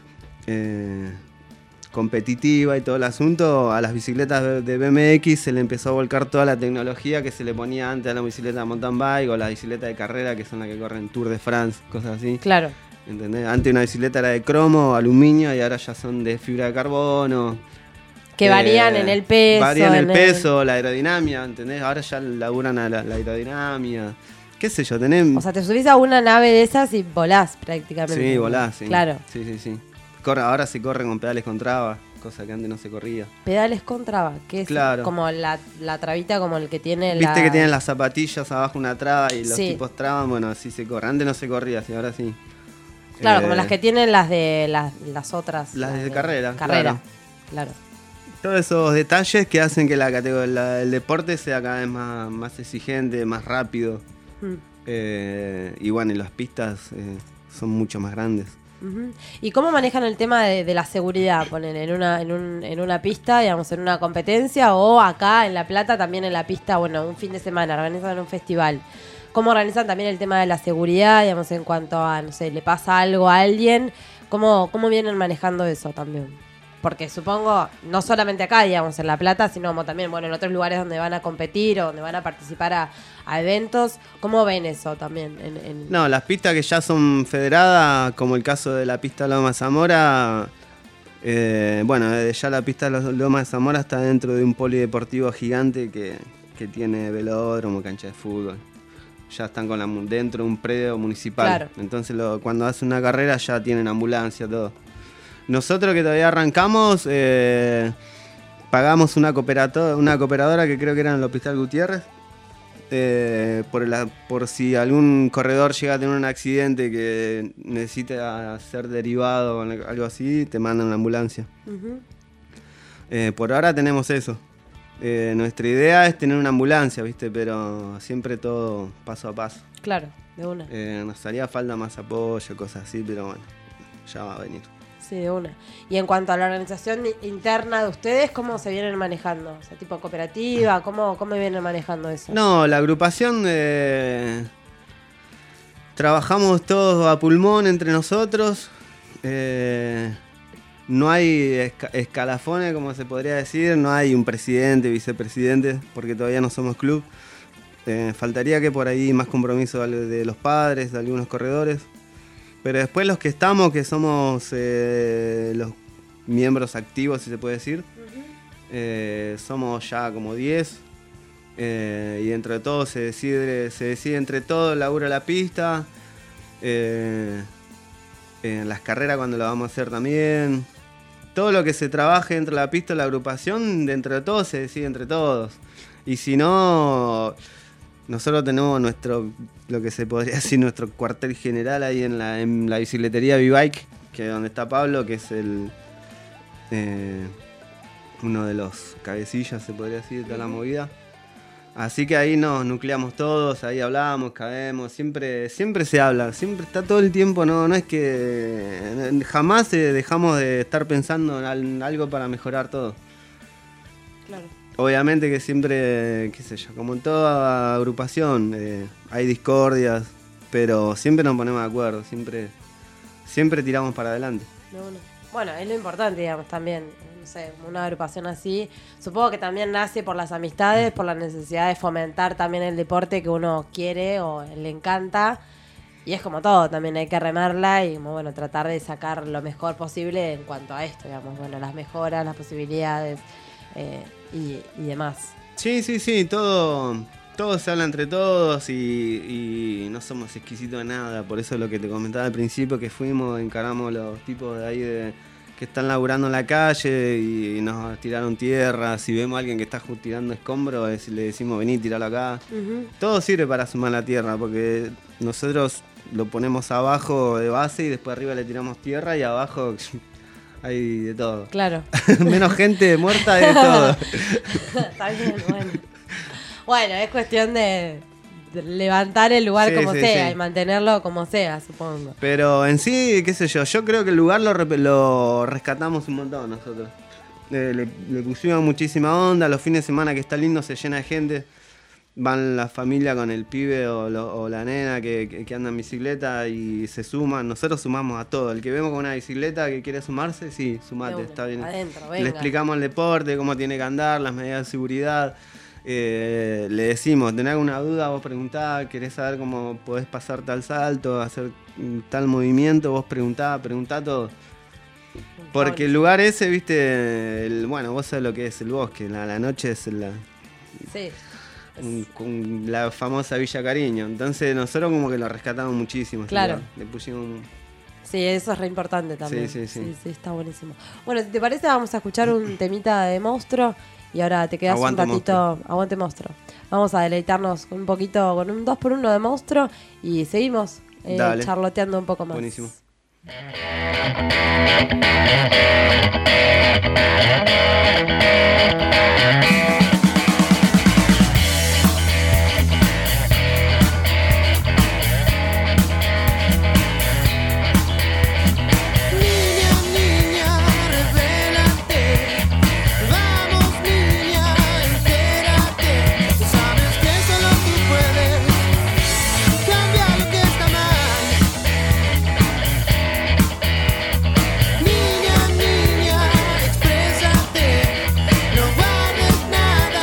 Speaker 5: competitiva y todo el asunto, a las bicicletas de BMX se le empezó a volcar toda la tecnología que se le ponía antes a la bicicleta de mountain bike o la bicicleta de carrera que son las que corren Tour de France, cosas así.
Speaker 1: Claro.
Speaker 5: ¿Entendés? Antes una bicicleta era de cromo, aluminio y ahora ya son de fibra de carbono.
Speaker 1: Que varían en el peso.
Speaker 5: Varían el peso, la aerodinámica, ¿entendés? Ahora ya laburan a la aerodinámica. ¿Qué sé yo?
Speaker 1: O sea, te subís a una nave de esas y volás prácticamente.
Speaker 5: Sí, volás, sí.
Speaker 1: Claro.
Speaker 5: Sí. Ahora se corre con pedales con traba, cosa que antes no se corría.
Speaker 1: Pedales con traba, que es
Speaker 5: claro.
Speaker 1: como la trabita como el que tiene
Speaker 5: Viste que tienen las zapatillas abajo una traba y los
Speaker 1: sí.
Speaker 5: tipos traban, bueno, así se corre. Antes no se corría, así ahora sí.
Speaker 1: Claro, como las que tienen las de las otras.
Speaker 5: Las de carrera.
Speaker 1: Claro.
Speaker 5: Todos esos detalles que hacen que el deporte sea cada vez más exigente, más rápido. Y bueno, y las pistas son mucho más grandes.
Speaker 1: Uh-huh. ¿Y cómo manejan el tema de la seguridad? Ponen en una pista, digamos, en una competencia, o acá en La Plata también en la pista, bueno, un fin de semana, organizan un festival. ¿Cómo organizan también el tema de la seguridad, digamos, en cuanto a, no sé, le pasa algo a alguien? ¿Cómo vienen manejando eso también? Porque supongo, no solamente acá, digamos, en La Plata, sino como también, bueno, en otros lugares donde van a competir o donde van a participar a eventos. ¿Cómo ven eso también?
Speaker 5: No, las pistas que ya son federadas, como el caso de la pista Loma de Zamora, bueno, ya la pista Loma de Zamora está dentro de un polideportivo gigante que tiene velódromo, cancha de fútbol. Ya están dentro de un predio municipal.
Speaker 1: Claro.
Speaker 5: Entonces cuando hacen una carrera ya tienen ambulancia, todo. Nosotros que todavía arrancamos, pagamos una cooperadora que creo que era en el Hospital Gutiérrez, por si algún corredor llega a tener un accidente que necesite ser derivado o algo así, te mandan la ambulancia. Uh-huh. Por ahora tenemos eso. Nuestra idea es tener una ambulancia, ¿viste? Pero siempre todo paso a paso.
Speaker 1: Claro, de una.
Speaker 5: Nos haría falta más apoyo, cosas así, pero bueno, ya va a venir.
Speaker 1: Sí, de una. Y en cuanto a la organización interna de ustedes, ¿cómo se vienen manejando? O sea, tipo cooperativa, ¿cómo vienen manejando eso?
Speaker 5: No, la agrupación trabajamos todos a pulmón entre nosotros. No hay escalafones, como se podría decir. No hay un presidente, vicepresidente, porque todavía no somos club. Faltaría que por ahí más compromiso de los padres, de algunos corredores. Pero después los que estamos, que somos los miembros activos, si se puede decir, somos ya como 10. Y dentro de todo se decide entre todos el laburo de la pista. Las carreras cuando las vamos a hacer también. Todo lo que se trabaje dentro de la pista, la agrupación, dentro de todo se decide entre todos. Y si no... Nosotros tenemos lo que se podría decir, nuestro cuartel general ahí en la bicicletería V-Bike, que es donde está Pablo, que es uno de los cabecillas, se podría decir, de toda la movida. Así que ahí nos nucleamos todos, ahí hablamos, cabemos, siempre se habla, siempre está todo el tiempo, no es que jamás dejamos de estar pensando en algo para mejorar todo.
Speaker 1: Claro.
Speaker 5: Obviamente que siempre, qué sé yo, como en toda agrupación, hay discordias, pero siempre nos ponemos de acuerdo, siempre tiramos para adelante.
Speaker 1: Bueno, es lo importante, digamos, también, no sé, una agrupación así, supongo que también nace por las amistades, por la necesidad de fomentar también el deporte que uno quiere o le encanta, Y es como todo, también hay que remarla y como, bueno, tratar de sacar lo mejor posible en cuanto a esto, digamos, bueno, las mejoras, las posibilidades y demás.
Speaker 5: Sí, todo se habla entre todos y no somos exquisitos de nada. Por eso lo que te comentaba al principio, que fuimos, encaramos los tipos de ahí que están laburando en la calle y nos tiraron tierra. Si vemos a alguien que está tirando escombros, le decimos vení, tiralo acá. Todo sirve para sumar la tierra, porque nosotros lo ponemos abajo de base y después arriba le tiramos tierra y abajo hay de todo.
Speaker 1: Claro.
Speaker 5: Menos gente muerta, de todo.
Speaker 1: Está bien, bueno. Bueno, es cuestión de levantar el lugar como sea y mantenerlo como sea, supongo.
Speaker 5: Pero en sí, qué sé yo creo que el lugar lo rescatamos un montón nosotros. Le pusimos muchísima onda, los fines de semana que está lindo se llena de gente. Van la familia con el pibe o la nena que anda en bicicleta y se suman. Nosotros sumamos a todo. El que vemos con una bicicleta que quiere sumarse, sí, sumate, está bien.
Speaker 1: Adentro,
Speaker 5: Le explicamos el deporte, cómo tiene que andar, las medidas de seguridad. Le decimos, ¿tenés alguna duda? Vos preguntá, ¿querés saber cómo podés pasar tal salto, hacer tal movimiento? Vos preguntá todo. Porque el lugar ese, viste, bueno, vos sabés lo que es el bosque, la noche es
Speaker 1: Sí.
Speaker 5: Con la famosa Villa Cariño. Entonces nosotros como que lo rescatamos muchísimo.
Speaker 1: Claro.
Speaker 5: Le pusimos...
Speaker 1: Sí, eso es re importante también.
Speaker 5: Sí.
Speaker 1: Sí, está buenísimo. Bueno, si te parece, vamos a escuchar un temita de Monstruo. Y ahora te quedas
Speaker 5: Aguante,
Speaker 1: un ratito.
Speaker 5: Monstruo.
Speaker 1: Aguante, Monstruo. Vamos a deleitarnos un poquito con un 2x1 de Monstruo. Y seguimos charloteando un poco más.
Speaker 5: Buenísimo.
Speaker 6: Niña, exprésate, no guardes nada.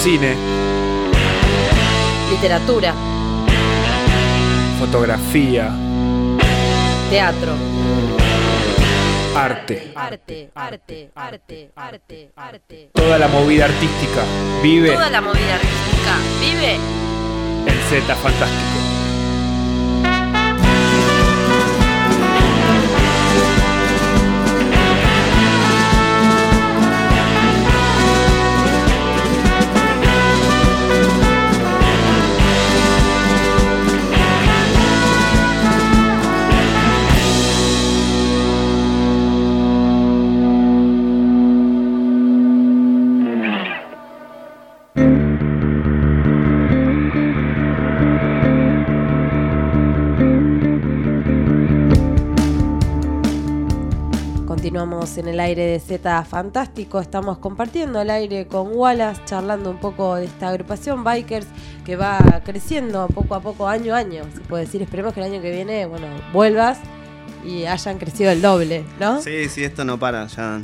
Speaker 6: Cine,
Speaker 7: literatura,
Speaker 6: fotografía,
Speaker 7: teatro,
Speaker 6: arte.
Speaker 7: arte.
Speaker 6: Toda la movida artística vive
Speaker 7: Toda la movida artística vive.
Speaker 6: en Z Fantástico.
Speaker 1: Continuamos en el aire de Z Fantástico, estamos compartiendo el aire con Wallace, charlando un poco de esta agrupación Bikers que va creciendo poco a poco, año a año, se puede decir. Esperemos que el año que viene, bueno, vuelvas y hayan crecido el doble, ¿no?
Speaker 5: Sí, esto no para ya.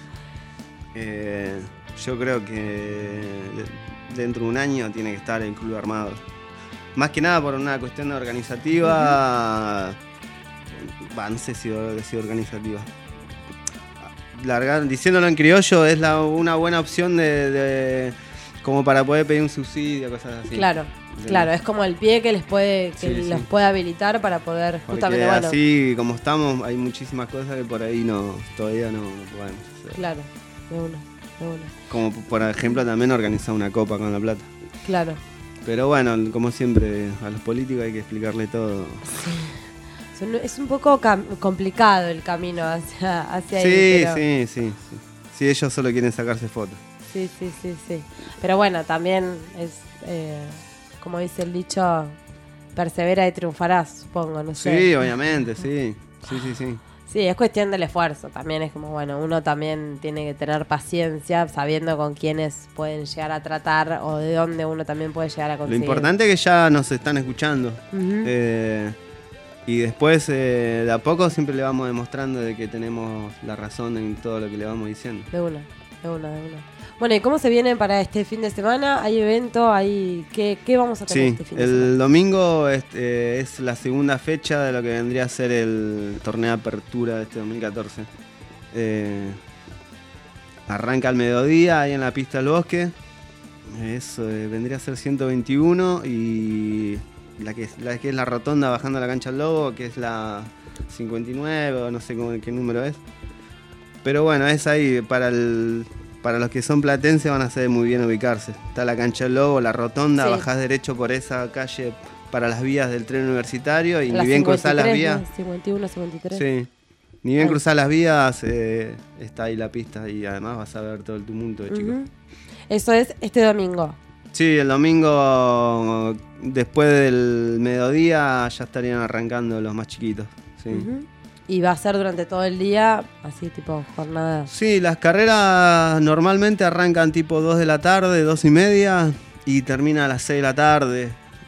Speaker 5: Yo creo que dentro de un año tiene que estar el club armado. Más que nada por una cuestión organizativa, no sé si organizativa. Diciéndolo en criollo, es una buena opción de como para poder pedir un subsidio, cosas así.
Speaker 1: Claro, es como el pie que les puede los puede habilitar para poder justamente,
Speaker 5: porque así como estamos, hay muchísimas cosas que por ahí todavía no podemos hacer.
Speaker 1: Claro, de una.
Speaker 5: Como por ejemplo también organizar una copa con La Plata.
Speaker 1: Claro.
Speaker 5: Pero bueno, como siempre, a los políticos hay que explicarle todo.
Speaker 1: Sí. Es un poco complicado el camino hacia ahí.
Speaker 5: Pero... Sí. Sí, ellos solo quieren sacarse fotos.
Speaker 1: Sí. Pero bueno, también es, como dice el dicho, persevera y triunfarás, supongo, no sé.
Speaker 5: Sí, obviamente, sí.
Speaker 1: Sí, es cuestión del esfuerzo. También es como, bueno, uno también tiene que tener paciencia, sabiendo con quiénes pueden llegar a tratar o de dónde uno también puede llegar a conseguir.
Speaker 5: Lo importante es que ya nos están escuchando. Y después, de a poco, siempre le vamos demostrando de que tenemos la razón en todo lo que le vamos diciendo.
Speaker 1: De una. Bueno, ¿y cómo se viene para este fin de semana? ¿Hay evento? ¿Qué vamos a tener este fin de semana?
Speaker 5: El domingo es la segunda fecha de lo que vendría a ser el torneo de apertura de este 2014. Arranca al mediodía, ahí en la pista del Bosque. Eso vendría a ser 121 y... La que es la rotonda bajando a la cancha del Lobo, que es la 59 o no sé qué número es. Pero bueno, es ahí, para los que son platenses van a saber muy bien ubicarse. Está la cancha del Lobo, la rotonda, bajás derecho por esa calle para las vías del tren universitario y ni bien cruzás las vías.
Speaker 1: 51, 53.
Speaker 5: Sí, ni bien cruzás las vías, está ahí la pista y además vas a ver todo el tumulto de chicos.
Speaker 1: Eso es este domingo.
Speaker 5: Sí, el domingo después del mediodía ya estarían arrancando los más chiquitos. Sí.
Speaker 1: ¿Y va a ser durante todo el día, así tipo jornada?
Speaker 5: Sí, las carreras normalmente arrancan tipo 2 de la tarde, 2 y media y termina a las 6 de la tarde.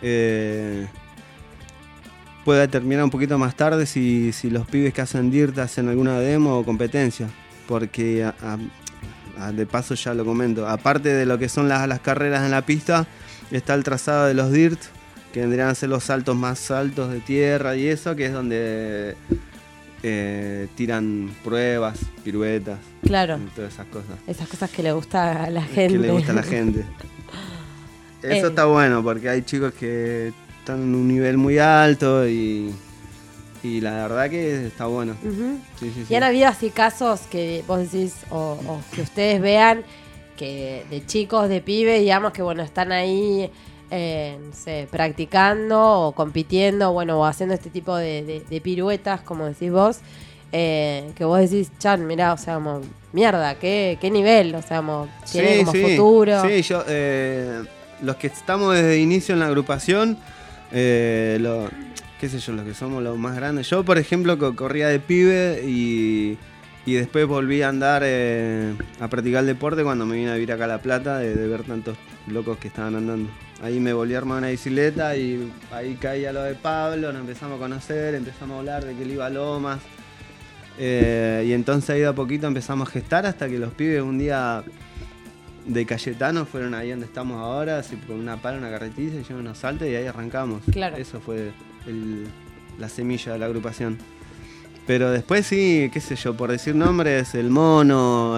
Speaker 5: Puede terminar un poquito más tarde si los pibes que hacen DIRT hacen alguna demo o competencia, porque... de paso ya lo comento, aparte de lo que son las carreras en la pista, está el trazado de los DIRT, que vendrían a ser los saltos más altos de tierra y eso, que es donde tiran pruebas, piruetas,
Speaker 1: claro,
Speaker 5: y todas esas cosas.
Speaker 1: Esas cosas que le gusta a la gente.
Speaker 5: Que le gusta a la gente. Eso está bueno, porque hay chicos que están en un nivel muy alto y la verdad que está bueno. Sí.
Speaker 1: ¿Y han habido así casos que vos decís o que ustedes vean que de chicos, de pibes, digamos que bueno, están ahí no sé, practicando o compitiendo, bueno, o haciendo este tipo de piruetas, como decís vos, que vos decís, Chan, mirá, o sea, como, mierda, qué nivel, o sea, como, tiene como futuro?
Speaker 5: Sí, yo, los que estamos desde inicio en la agrupación, qué sé yo, los que somos los más grandes. Yo, por ejemplo, corría de pibe y después volví a andar a practicar el deporte cuando me vine a vivir acá a La Plata, de ver tantos locos que estaban andando. Ahí me volví a armar una bicicleta y ahí caía lo de Pablo, nos empezamos a conocer, empezamos a hablar de que él iba a Lomas. Y entonces ahí de a poquito empezamos a gestar hasta que los pibes un día de Cayetano fueron ahí donde estamos ahora, así con una pala, una carretilla, y unos saltos y ahí arrancamos.
Speaker 1: Claro.
Speaker 5: Eso fue la semilla de la agrupación. Pero después sí, qué sé yo, por decir nombres, el Mono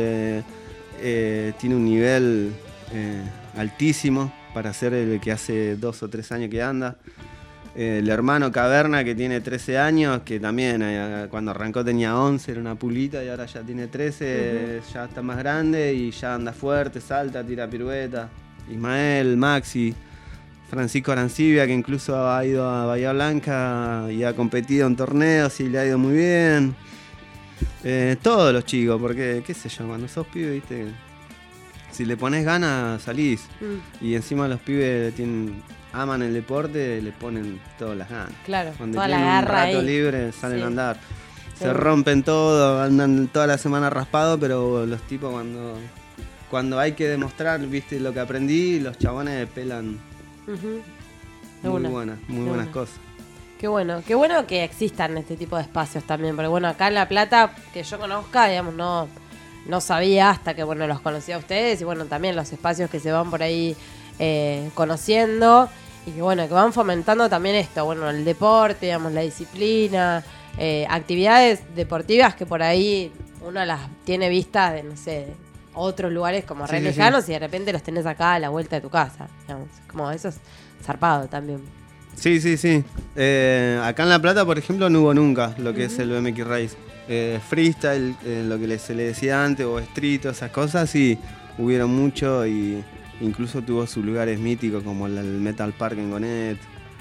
Speaker 5: tiene un nivel altísimo para ser el que hace 2 o 3 años que anda. El hermano Caverna, que tiene 13 años, que también cuando arrancó tenía 11, era una pulita, y ahora ya tiene 13, ya está más grande y ya anda fuerte, salta, tira pirueta. Ismael, Maxi, Francisco Arancibia, que incluso ha ido a Bahía Blanca y ha competido en torneos y le ha ido muy bien. Todos los chicos, porque qué sé yo, cuando sos pibe, viste, si le pones ganas salís. Y encima los pibes aman el deporte, le ponen todas las ganas.
Speaker 1: Claro,
Speaker 5: cuando
Speaker 1: toda la
Speaker 5: tienen
Speaker 1: garra
Speaker 5: un rato
Speaker 1: ahí.
Speaker 5: libre salen
Speaker 1: Sí.
Speaker 5: a andar.
Speaker 1: Sí.
Speaker 5: Se rompen todo, andan toda la semana raspados, pero los tipos cuando hay que demostrar, viste, lo que aprendí, los chabones pelan
Speaker 1: Ujú. De
Speaker 5: muy
Speaker 1: una.
Speaker 5: buenas
Speaker 1: De una.
Speaker 5: cosas.
Speaker 1: Qué bueno que existan este tipo de espacios también, porque bueno, acá en La Plata, que yo conozca, digamos, no sabía hasta que bueno los conocí a ustedes, y bueno, también los espacios que se van por ahí conociendo, y que bueno, que van fomentando también esto, bueno, el deporte, digamos, la disciplina, actividades deportivas que por ahí uno las tiene vistas de, no sé, de otros lugares como re
Speaker 5: Sí, sí,
Speaker 1: lejanos, y de repente los tenés acá a la vuelta de tu casa, digamos, como eso es zarpado también.
Speaker 5: Sí. Acá en La Plata, por ejemplo, no hubo nunca lo que es el BMX Race. Freestyle, lo que se le decía antes, o street, esas cosas, sí, hubieron mucho, y incluso tuvo sus lugares míticos como el Metal Park en Gonet,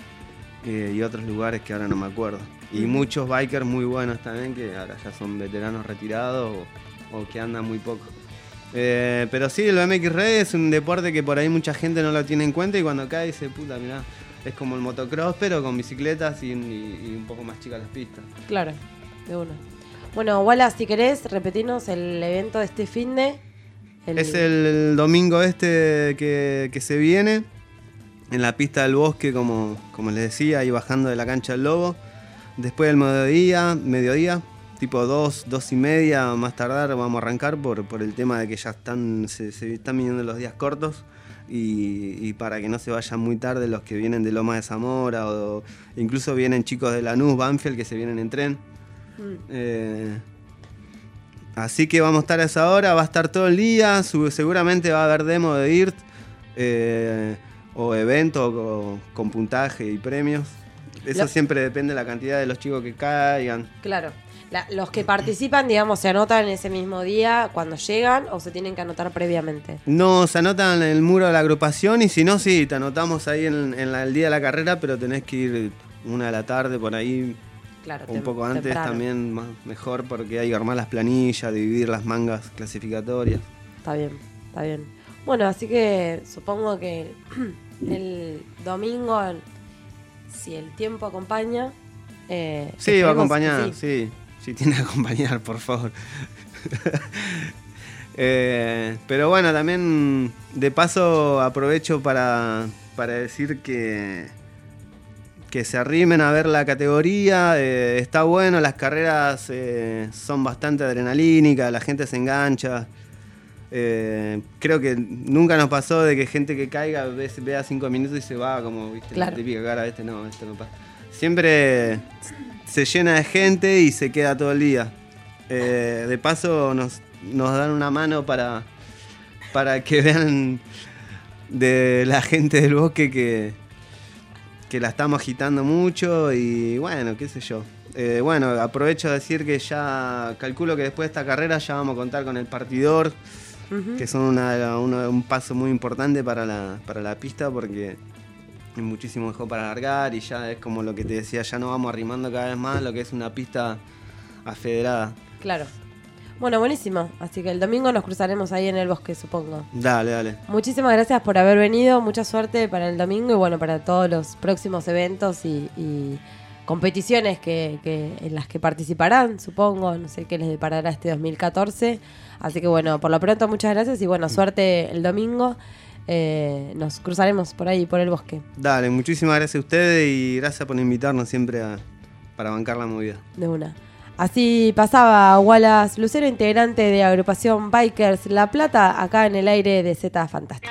Speaker 5: y otros lugares que ahora no me acuerdo. Y muchos bikers muy buenos también, que ahora ya son veteranos retirados o que andan muy poco. Pero sí, el BMX Race es un deporte que por ahí mucha gente no lo tiene en cuenta, y cuando cae dice, puta, mirá, es como el motocross, pero con bicicletas y un poco más chicas las pistas.
Speaker 1: Claro, de una. Bueno, Wallace, si querés, repetirnos el evento de este finde.
Speaker 5: Es el domingo que se viene, en la pista del Bosque, como les decía, ahí bajando de la cancha del Lobo. Después del mediodía, tipo 2:30, más tardar, vamos a arrancar por el tema de que ya se están viniendo los días cortos, y para que no se vayan muy tarde los que vienen de Loma de Zamora, o incluso vienen chicos de Lanús, Banfield, que se vienen en tren. Así que vamos a estar a esa hora, va a estar todo el día, seguramente va a haber demo de DIRT, o evento con puntaje y premios. Eso siempre depende de la cantidad de los chicos que caigan.
Speaker 1: Claro. Los que participan, digamos, ¿se anotan ese mismo día cuando llegan o se tienen que anotar previamente?
Speaker 5: No, se anotan en el muro de la agrupación, y si no, sí, te anotamos ahí el día de la carrera, pero tenés que ir 1 de la tarde por ahí.
Speaker 1: Claro,
Speaker 5: Un poco antes
Speaker 1: temprano.
Speaker 5: también, mejor, porque hay que armar las planillas, dividir las mangas clasificatorias.
Speaker 1: Está bien, está bien. Bueno, así que supongo que el domingo, si el tiempo acompaña...
Speaker 5: Sí, va a
Speaker 1: esperemos
Speaker 5: acompañar,
Speaker 1: que
Speaker 5: sí. Sí, tiene que acompañar, por favor. Pero bueno, también de paso aprovecho para decir que se arrimen a ver la categoría. Está bueno, las carreras son bastante adrenalínicas, la gente se engancha. Creo que nunca nos pasó de que gente que caiga vea 5 minutos y se va, como viste,
Speaker 1: Claro.
Speaker 5: la típica cara, esto no pasa. Siempre se llena de gente y se queda todo el día. De paso nos dan una mano para que vean de la gente del bosque que la estamos agitando mucho, y bueno, qué sé yo. Bueno, aprovecho de decir que ya calculo que después de esta carrera ya vamos a contar con el partidor, que son un paso muy importante para la pista, porque hay muchísimo mejor para largar, y ya es como lo que te decía, ya nos vamos arrimando cada vez más lo que es una pista afederada.
Speaker 1: Claro. Bueno, buenísimo. Así que el domingo nos cruzaremos ahí en el bosque, supongo.
Speaker 5: Dale.
Speaker 1: Muchísimas gracias por haber venido. Mucha suerte para el domingo y bueno, para todos los próximos eventos y competiciones en las que participarán, supongo. No sé qué les deparará este 2014. Así que bueno, por lo pronto muchas gracias y bueno, suerte el domingo. Nos cruzaremos por ahí, por el bosque.
Speaker 5: Dale, muchísimas gracias a ustedes y gracias por invitarnos siempre para bancar la movida.
Speaker 1: De una. Así pasaba Wallace Lucero, integrante de agrupación Bikers La Plata, acá en el aire de Z Fantástico.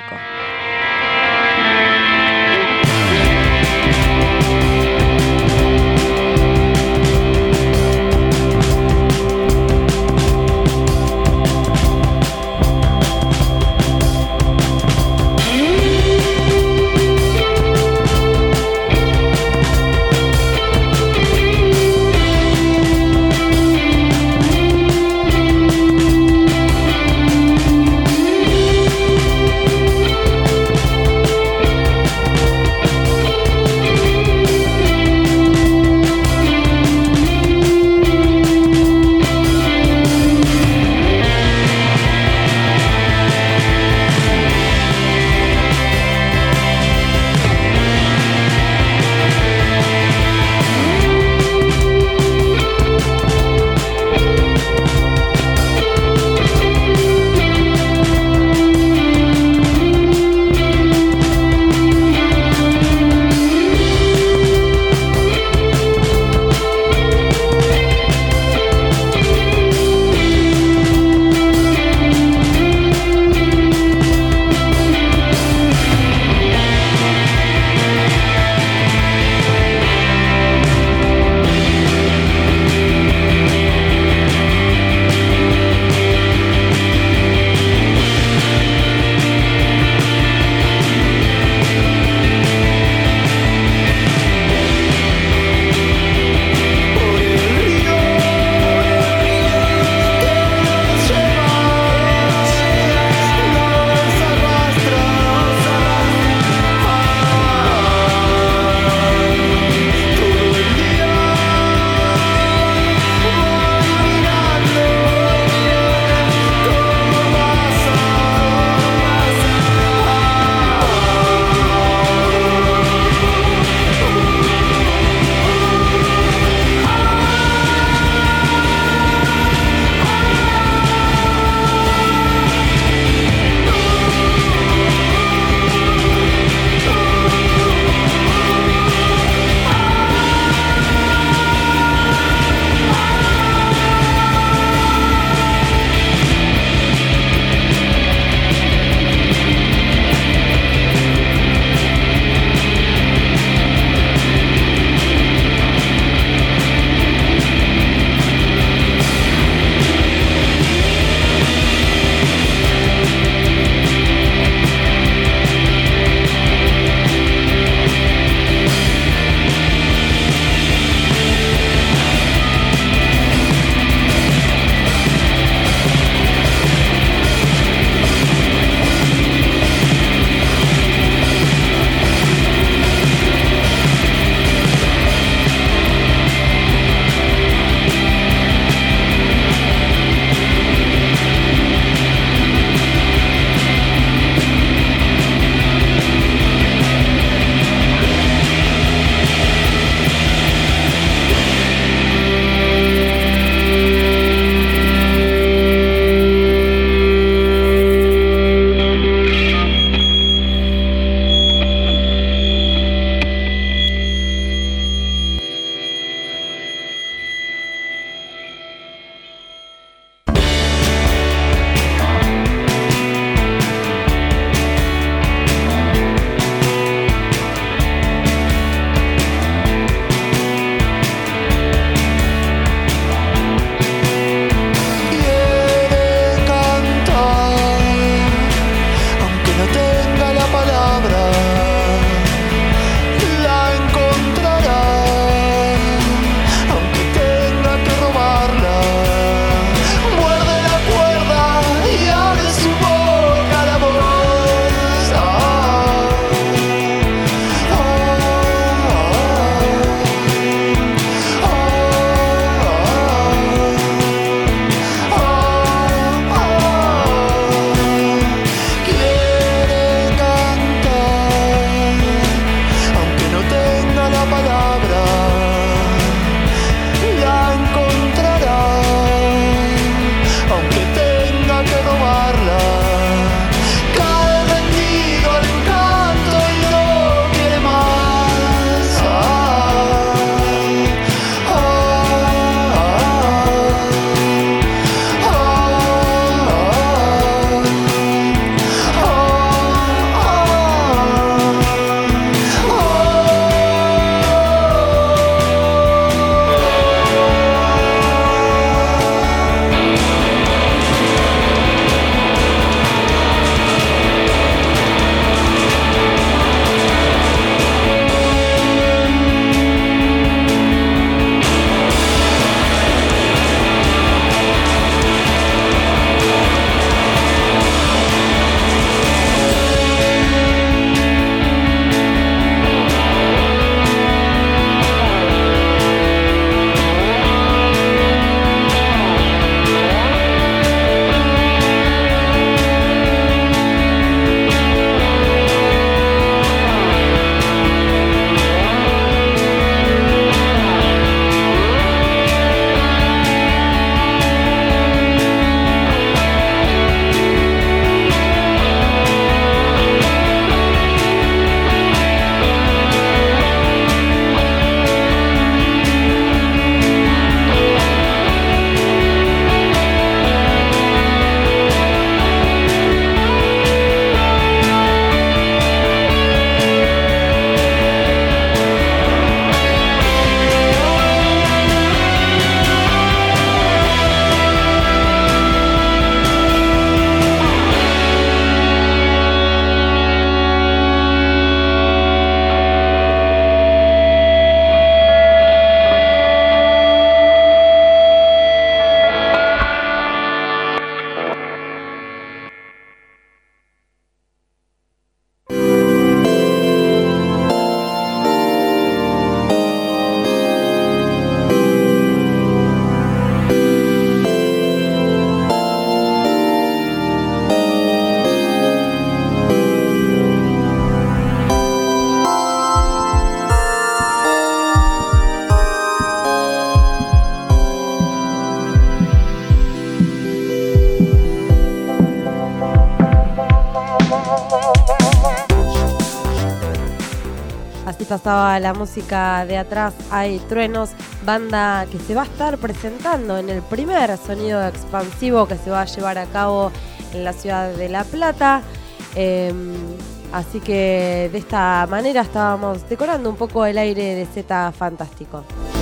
Speaker 1: Así pasaba la música de Atrás hay truenos, banda que se va a estar presentando en el primer sonido expansivo que se va a llevar a cabo en la ciudad de La Plata. Así que de esta manera estábamos decorando un poco el aire de Z Fantástico.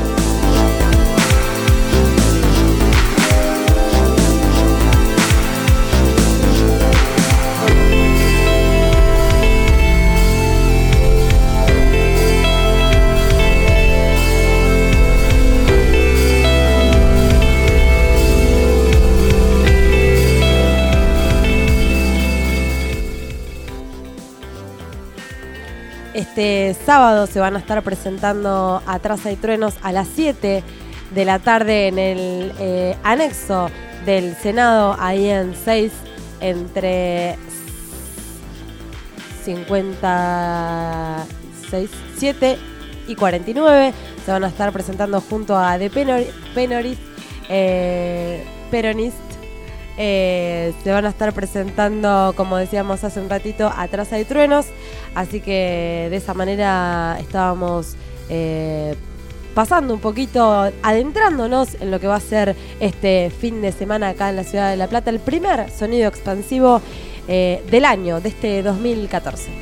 Speaker 1: Este sábado se van a estar presentando Atrás hay truenos a las 7 de la tarde en el anexo del Senado, ahí en 6, entre 56, 7 y 49. Se van a estar presentando junto a The Peronist. Se van a estar presentando, como decíamos hace un ratito, Atrás hay truenos. Así que de esa manera estábamos pasando un poquito, adentrándonos en lo que va a ser este fin de semana acá en la ciudad de La Plata, el primer sonido expansivo del año, de este 2014.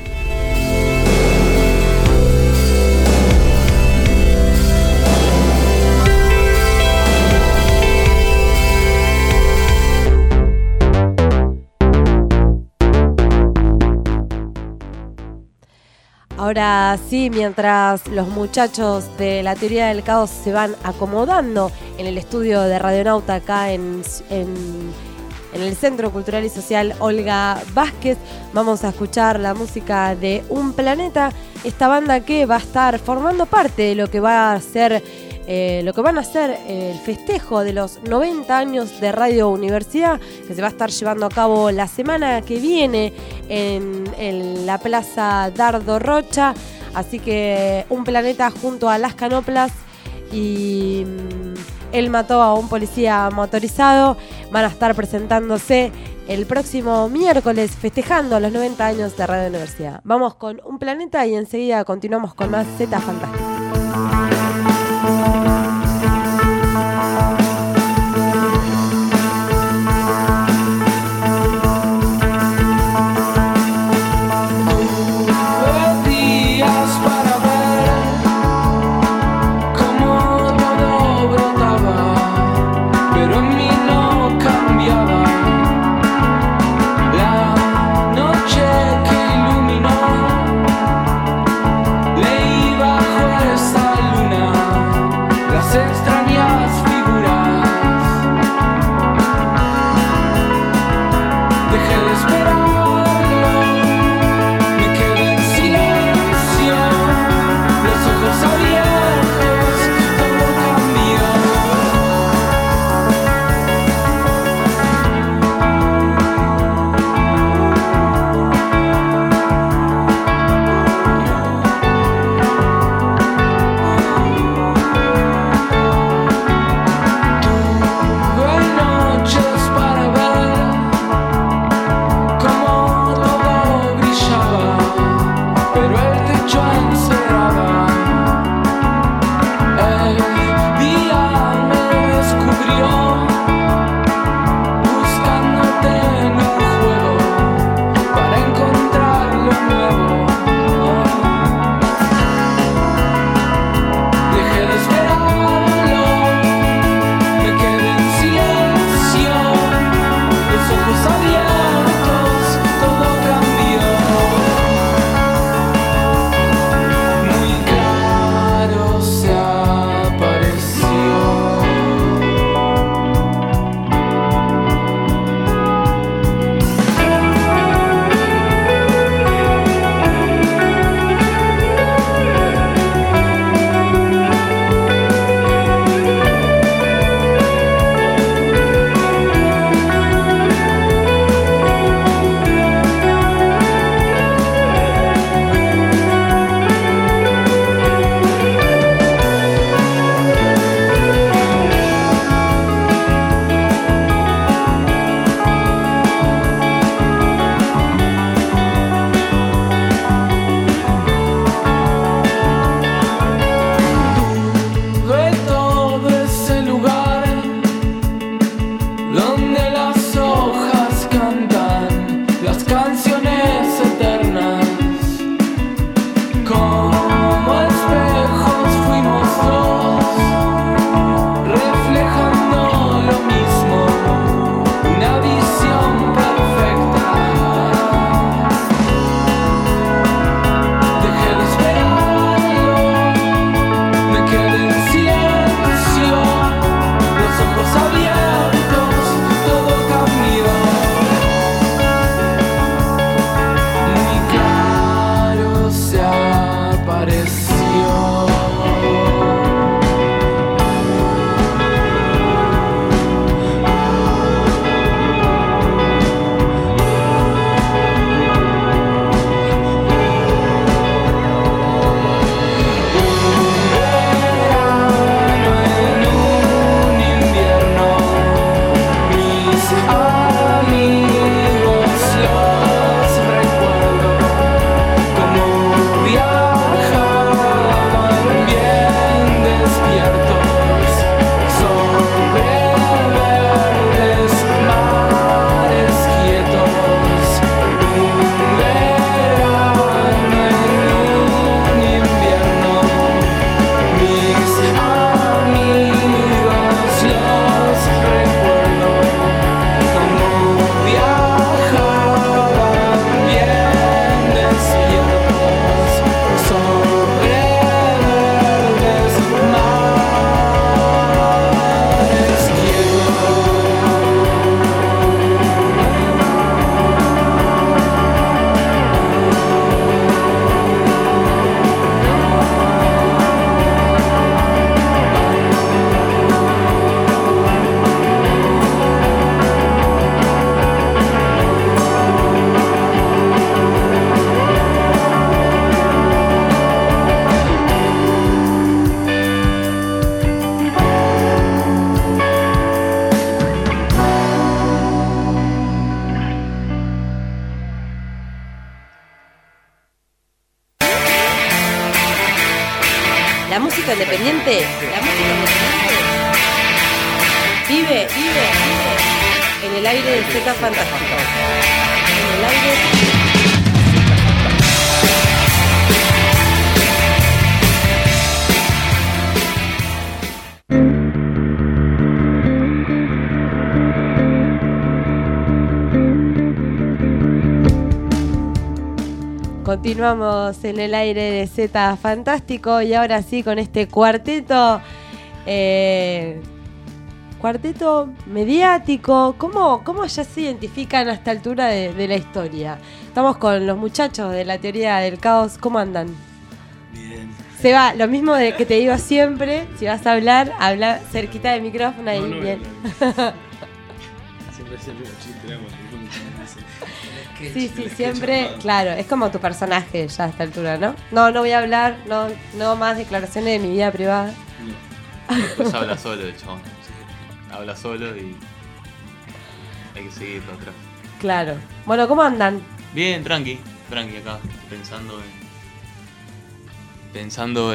Speaker 1: Ahora sí, mientras los muchachos de la teoría del caos se van acomodando en el estudio de Radionauta acá en el Centro Cultural y Social Olga Vázquez, vamos a escuchar la música de Un Planeta, esta banda que va a estar formando parte de lo que va a ser lo que van a hacer el festejo de los 90 años de Radio Universidad, que se va a estar llevando a cabo la semana que viene en la Plaza Dardo Rocha. Así que Un Planeta junto a Las Canoplas y Él mató a un policía motorizado van a estar presentándose el próximo miércoles festejando los 90 años de Radio Universidad. Vamos con Un Planeta y enseguida continuamos con más Z Fantástico.
Speaker 4: Noche que iluminó, le iba a jugar.
Speaker 1: independiente. La música independiente. Vive. En el aire de Z Fantástico. En el aire. Continuamos en el aire de Z Fantástico y ahora sí con este cuarteto mediático. ¿Cómo ya se identifican a esta altura de la historia? Estamos con los muchachos de la teoría del caos. ¿Cómo andan?
Speaker 8: Bien.
Speaker 1: Seba, lo mismo de que te digo siempre, si vas a hablar, habla cerquita del micrófono y
Speaker 8: No,
Speaker 1: bien.
Speaker 8: Siempre es el mismo chiste,
Speaker 1: Sí, siempre, claro, es como tu personaje ya a esta altura, ¿no? No voy a hablar, no más declaraciones de mi vida privada.
Speaker 9: Pues habla solo el chabón. Sí. Habla solo y hay que seguirlo atrás.
Speaker 1: Claro. Bueno, ¿cómo andan?
Speaker 9: Bien, tranqui acá, pensando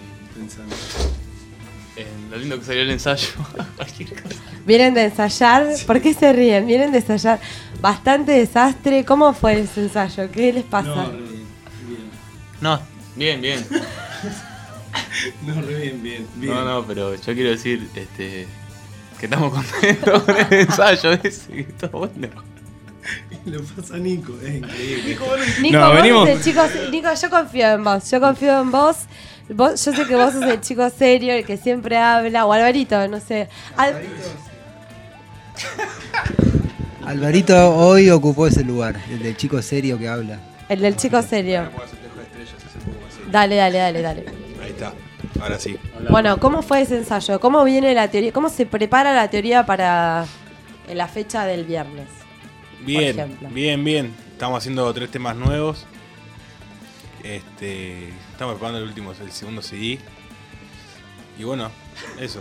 Speaker 9: en lo lindo que salió el ensayo. Cualquier cosa.
Speaker 1: ¿Vienen de ensayar? ¿Por qué se ríen? ¿Vienen de ensayar? Bastante desastre. ¿Cómo fue ese ensayo? ¿Qué les pasa?
Speaker 9: No, bien.
Speaker 8: No, re bien.
Speaker 9: No, pero yo quiero decir que estamos contentos con el ensayo ese, que está bueno.
Speaker 8: Lo pasa Nico, es increíble.
Speaker 1: Nico,
Speaker 8: No,
Speaker 1: vos
Speaker 8: venimos.
Speaker 1: sos el chico. Nico, yo confío en vos. Yo sé que vos sos el chico serio, el que siempre habla. O Alvarito, no sé.
Speaker 10: Alvarito hoy ocupó ese lugar, el del chico serio que habla.
Speaker 1: El del chico serio. Dale.
Speaker 11: Ahí está, ahora sí.
Speaker 1: Bueno, ¿cómo fue ese ensayo? ¿Cómo viene la teoría? ¿Cómo se prepara la teoría para la fecha del viernes?
Speaker 11: Bien. Estamos haciendo 3 temas nuevos. Estamos preparando el segundo CD. Y bueno, eso.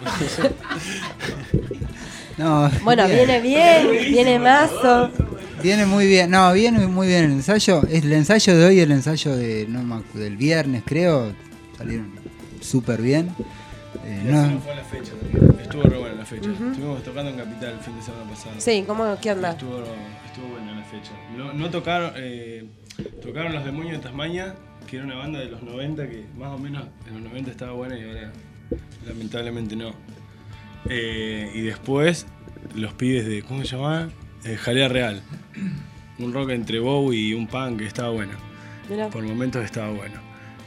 Speaker 10: No,
Speaker 1: bueno, viene viene mazo.
Speaker 10: Viene muy bien, viene muy bien el ensayo. El ensayo de hoy y el ensayo del viernes, creo, salieron súper bien.
Speaker 8: No fue la fecha también. Estuvo re buena la fecha. Estuvimos tocando en Capital el fin de semana pasado.
Speaker 1: Sí, ¿qué onda?
Speaker 8: Estuvo buena la fecha. No tocaron, tocaron Los Demonios de Tasmania, que era una banda de los 90 que más o menos en los 90 estaba buena y ahora lamentablemente no. Y después los pibes de, ¿cómo se llamaba? Jalea Real. Un rock entre Bowie y un punk que estaba bueno.
Speaker 1: Mirá.
Speaker 8: Por momentos estaba bueno.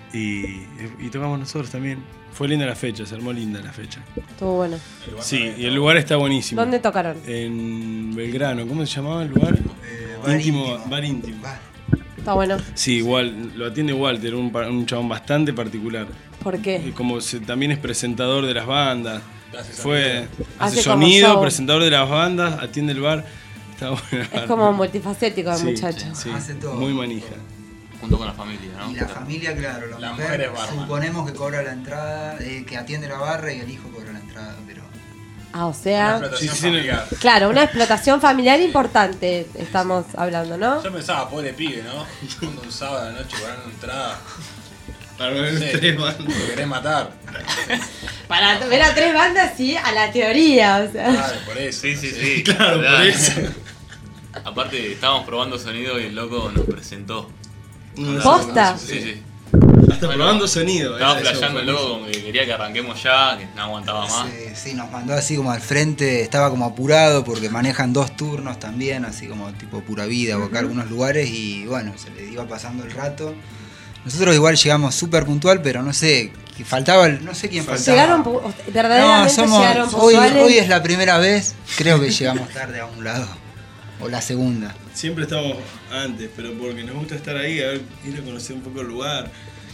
Speaker 8: Y tocamos nosotros también. Fue linda la fecha, se armó linda la fecha.
Speaker 1: Estuvo bueno.
Speaker 8: Sí, y el lugar está buenísimo.
Speaker 1: ¿Dónde tocaron?
Speaker 8: En Belgrano. ¿Cómo se llamaba el lugar? Bar íntimo.
Speaker 1: Está bueno.
Speaker 8: Sí, igual, lo atiende Walter, un chabón bastante particular.
Speaker 1: ¿Por qué?
Speaker 8: Como también es presentador de las bandas. Hace
Speaker 1: Hace
Speaker 8: sonido,
Speaker 1: como
Speaker 8: presentador de las bandas, atiende el bar. Está bueno.
Speaker 1: Es como multifacético el
Speaker 8: Sí,
Speaker 1: muchacho.
Speaker 8: Sí,
Speaker 10: Hace todo.
Speaker 8: muy manija.
Speaker 9: Junto con la familia, ¿no?
Speaker 10: Y la familia, claro, la mujer
Speaker 9: mujer es barman.
Speaker 10: suponemos que cobra la entrada, que atiende la barra y el hijo cobra la entrada, pero...
Speaker 1: O sea,
Speaker 8: Sí, no.
Speaker 1: claro, una explotación familiar importante estamos hablando, ¿no?
Speaker 11: Yo pensaba, pobre pibe, ¿no? Un sábado a la noche cobrando entrada.
Speaker 8: Para ver
Speaker 11: Sí,
Speaker 8: 3 bandas.
Speaker 11: Lo querés matar.
Speaker 1: Para ver a 3 bandas, sí, a la teoría, o sea.
Speaker 11: Claro, por eso.
Speaker 9: Sí.
Speaker 8: Claro, por eso.
Speaker 9: Aparte, estábamos probando sonido y el loco nos presentó.
Speaker 1: ¿Posta?
Speaker 9: Sí.
Speaker 8: Hasta probando sonido.
Speaker 9: Estaba
Speaker 8: eso
Speaker 9: flasheando
Speaker 8: fue
Speaker 9: el loco, como que quería que arranquemos ya, que no aguantaba más.
Speaker 10: Sí, nos mandó así como al frente, estaba como apurado porque manejan 2 turnos también, así como tipo pura vida o acá algunos lugares y bueno, se le iba pasando el rato. Nosotros igual llegamos súper puntual, pero no sé, faltaba, no sé quién faltaba.
Speaker 1: Llegaron, verdaderamente llegaron puntuales.
Speaker 10: Hoy es la primera vez, creo que llegamos tarde a un lado, o la segunda.
Speaker 8: Siempre estamos antes, pero porque nos gusta estar ahí, ir a conocer un poco el lugar.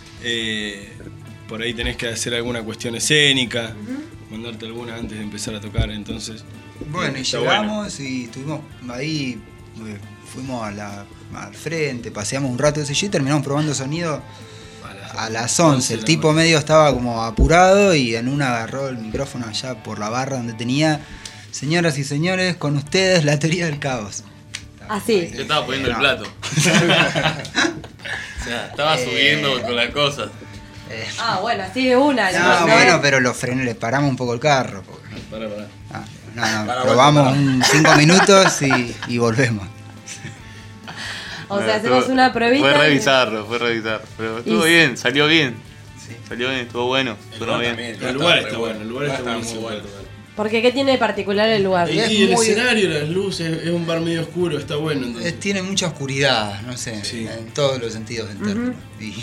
Speaker 8: Por ahí tenés que hacer alguna cuestión escénica, mandarte alguna antes de empezar a tocar, entonces...
Speaker 10: Bueno, y llegamos y estuvimos ahí, fuimos al frente, paseamos un rato y terminamos probando sonido a las 11. El tipo medio estaba como apurado y en una agarró el micrófono allá por la barra donde tenía: señoras y señores, con ustedes la teoría del caos.
Speaker 1: Así.
Speaker 9: Yo estaba poniendo el plato. O sea, estaba subiendo con las cosas.
Speaker 1: Bueno, así de una.
Speaker 10: No, bueno, pero le paramos un poco el carro. Porque...
Speaker 8: Pará.
Speaker 10: Probamos 5 minutos y volvemos.
Speaker 1: O sea, hacemos una pruebita.
Speaker 9: Fue revisarlo. Pero estuvo bien, salió bien.
Speaker 10: Sí.
Speaker 9: Salió bien, estuvo bueno. Sonó bien.
Speaker 8: El lugar está bueno, el lugar está muy bueno.
Speaker 1: Porque ¿qué tiene de particular el lugar?
Speaker 8: Y el escenario, las luces, es un bar medio oscuro, está bueno. Entonces.
Speaker 10: Tiene mucha oscuridad, no sé, en todos los sentidos del término.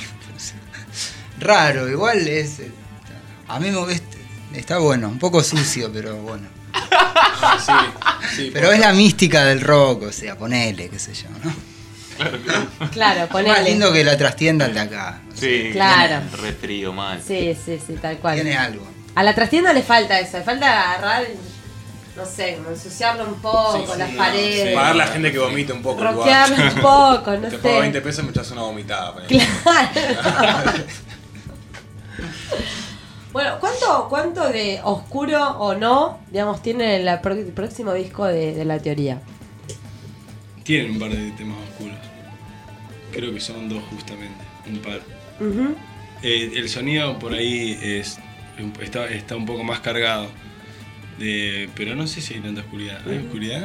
Speaker 10: Raro, igual es... A mí está bueno, un poco sucio, pero bueno. Pero es la mística del rock, o sea, ponele, qué sé yo, ¿no?
Speaker 1: Claro, ponele.
Speaker 10: Más lindo que la trastienda el de acá.
Speaker 9: Sí,
Speaker 1: claro.
Speaker 9: Re frío, mal.
Speaker 1: Sí, tal cual.
Speaker 10: Tiene algo.
Speaker 1: A la trastienda le falta eso, le falta agarrar, no sé, como ensuciarlo un poco, las paredes.
Speaker 11: Pagar la gente que vomite un poco.
Speaker 1: Rockearlo un poco, no sé.
Speaker 11: Te pago 20 pesos y me echas una vomitada.
Speaker 1: Claro. Bueno, ¿cuánto de oscuro o no, digamos, tiene el próximo disco de La Teoría?
Speaker 8: Tienen un par de temas oscuros. Creo que son 2 justamente, un par. El sonido por ahí está un poco más cargado. Pero no sé si hay tanta oscuridad. ¿Hay oscuridad?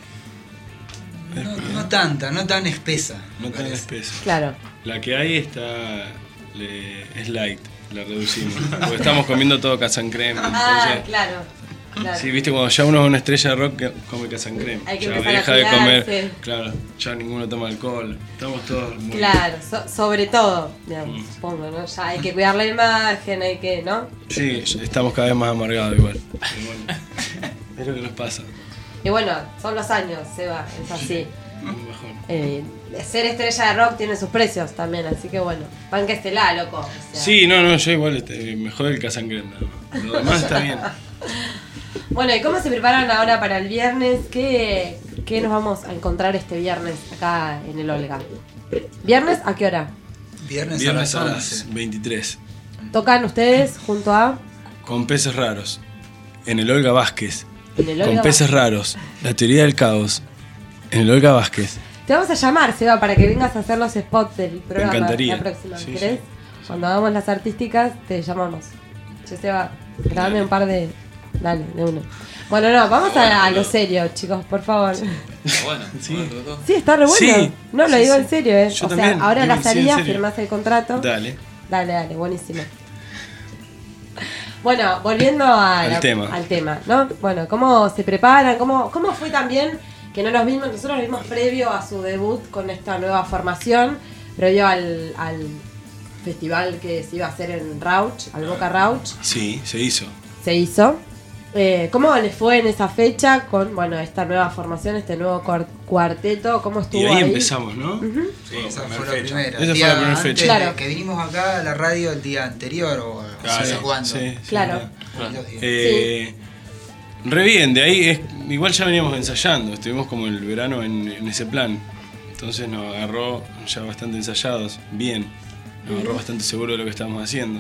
Speaker 10: No tanta, no tan espesa.
Speaker 8: No tan espesa.
Speaker 1: Claro.
Speaker 8: La que hay es light, la reducimos. Porque estamos comiendo todo casancreme.
Speaker 1: Claro.
Speaker 8: Sí, viste, cuando ya uno es una estrella de rock come casancreme.
Speaker 1: Hay que
Speaker 8: ya
Speaker 1: empezar
Speaker 8: deja
Speaker 1: a
Speaker 8: de
Speaker 1: cuidarse.
Speaker 8: comer. Claro, ya ninguno toma alcohol. Estamos todos muy...
Speaker 1: Claro, sobre todo, digamos, supongo, ¿no? Ya hay que cuidar la imagen, hay que, ¿no?
Speaker 8: Sí, estamos cada vez más amargados igual. Y bueno, es lo que nos pasa.
Speaker 1: Y bueno, son los años, Seba, es así.
Speaker 8: Mejor.
Speaker 1: Ser estrella de rock tiene sus precios también, así que bueno, banquestela, loco. O sea.
Speaker 8: Sí, no, yo igual mejor el casancreme nada más. Lo demás está bien.
Speaker 1: Bueno, ¿y cómo se preparan ahora para el viernes? ¿Qué nos vamos a encontrar este viernes acá en el Olga? ¿Viernes a qué hora?
Speaker 10: Viernes
Speaker 8: a las 23.
Speaker 1: ¿Tocan ustedes junto a...?
Speaker 8: Con Peces Raros. En el Olga Vázquez.
Speaker 1: En el Olga
Speaker 8: Con Peces Raros. La Teoría del Caos. En el Olga Vázquez.
Speaker 1: Te vamos a llamar, Seba, para que vengas a hacer los spots del programa.
Speaker 8: Me encantaría.
Speaker 1: La próxima,
Speaker 8: Sí,
Speaker 1: ¿querés?
Speaker 8: sí.
Speaker 1: Cuando hagamos las artísticas, te llamamos. Che, Seba, grabame un par de... Dale, de uno. Bueno, no, vamos a lo serio, chicos, por favor.
Speaker 9: Bueno,
Speaker 1: Sí, está re bueno.
Speaker 8: Sí,
Speaker 1: No, lo digo en serio,
Speaker 8: Yo
Speaker 1: o
Speaker 8: también,
Speaker 1: sea, ahora
Speaker 8: digo,
Speaker 1: la
Speaker 8: sí, en
Speaker 1: salida
Speaker 8: serio.
Speaker 1: firmás el contrato.
Speaker 8: Dale.
Speaker 1: Dale, buenísimo. Bueno, volviendo
Speaker 8: Al tema,
Speaker 1: ¿no? Bueno, ¿cómo se preparan? ¿Cómo fue también que no los vimos? Nosotros los vimos previo a su debut con esta nueva formación, previo al festival que se iba a hacer en Rauch, al Boca Rauch.
Speaker 8: Sí, se hizo.
Speaker 1: Se hizo. ¿Cómo les fue en esa fecha con, bueno, esta nueva formación, este nuevo cuarteto? ¿Cómo estuvo
Speaker 8: Y
Speaker 1: ahí?
Speaker 8: ahí empezamos, ¿no?
Speaker 10: Sí, esa fue la primera.
Speaker 8: Esa fue la primera fecha.
Speaker 1: Claro.
Speaker 10: Que vinimos acá a la radio el día anterior o no sé cuándo.
Speaker 8: Sí,
Speaker 1: Claro.
Speaker 8: Re bien, de ahí igual ya veníamos ensayando, estuvimos como el verano en ese plan. Entonces nos agarró ya bastante ensayados, bien. Nos agarró bastante seguro de lo que estábamos haciendo.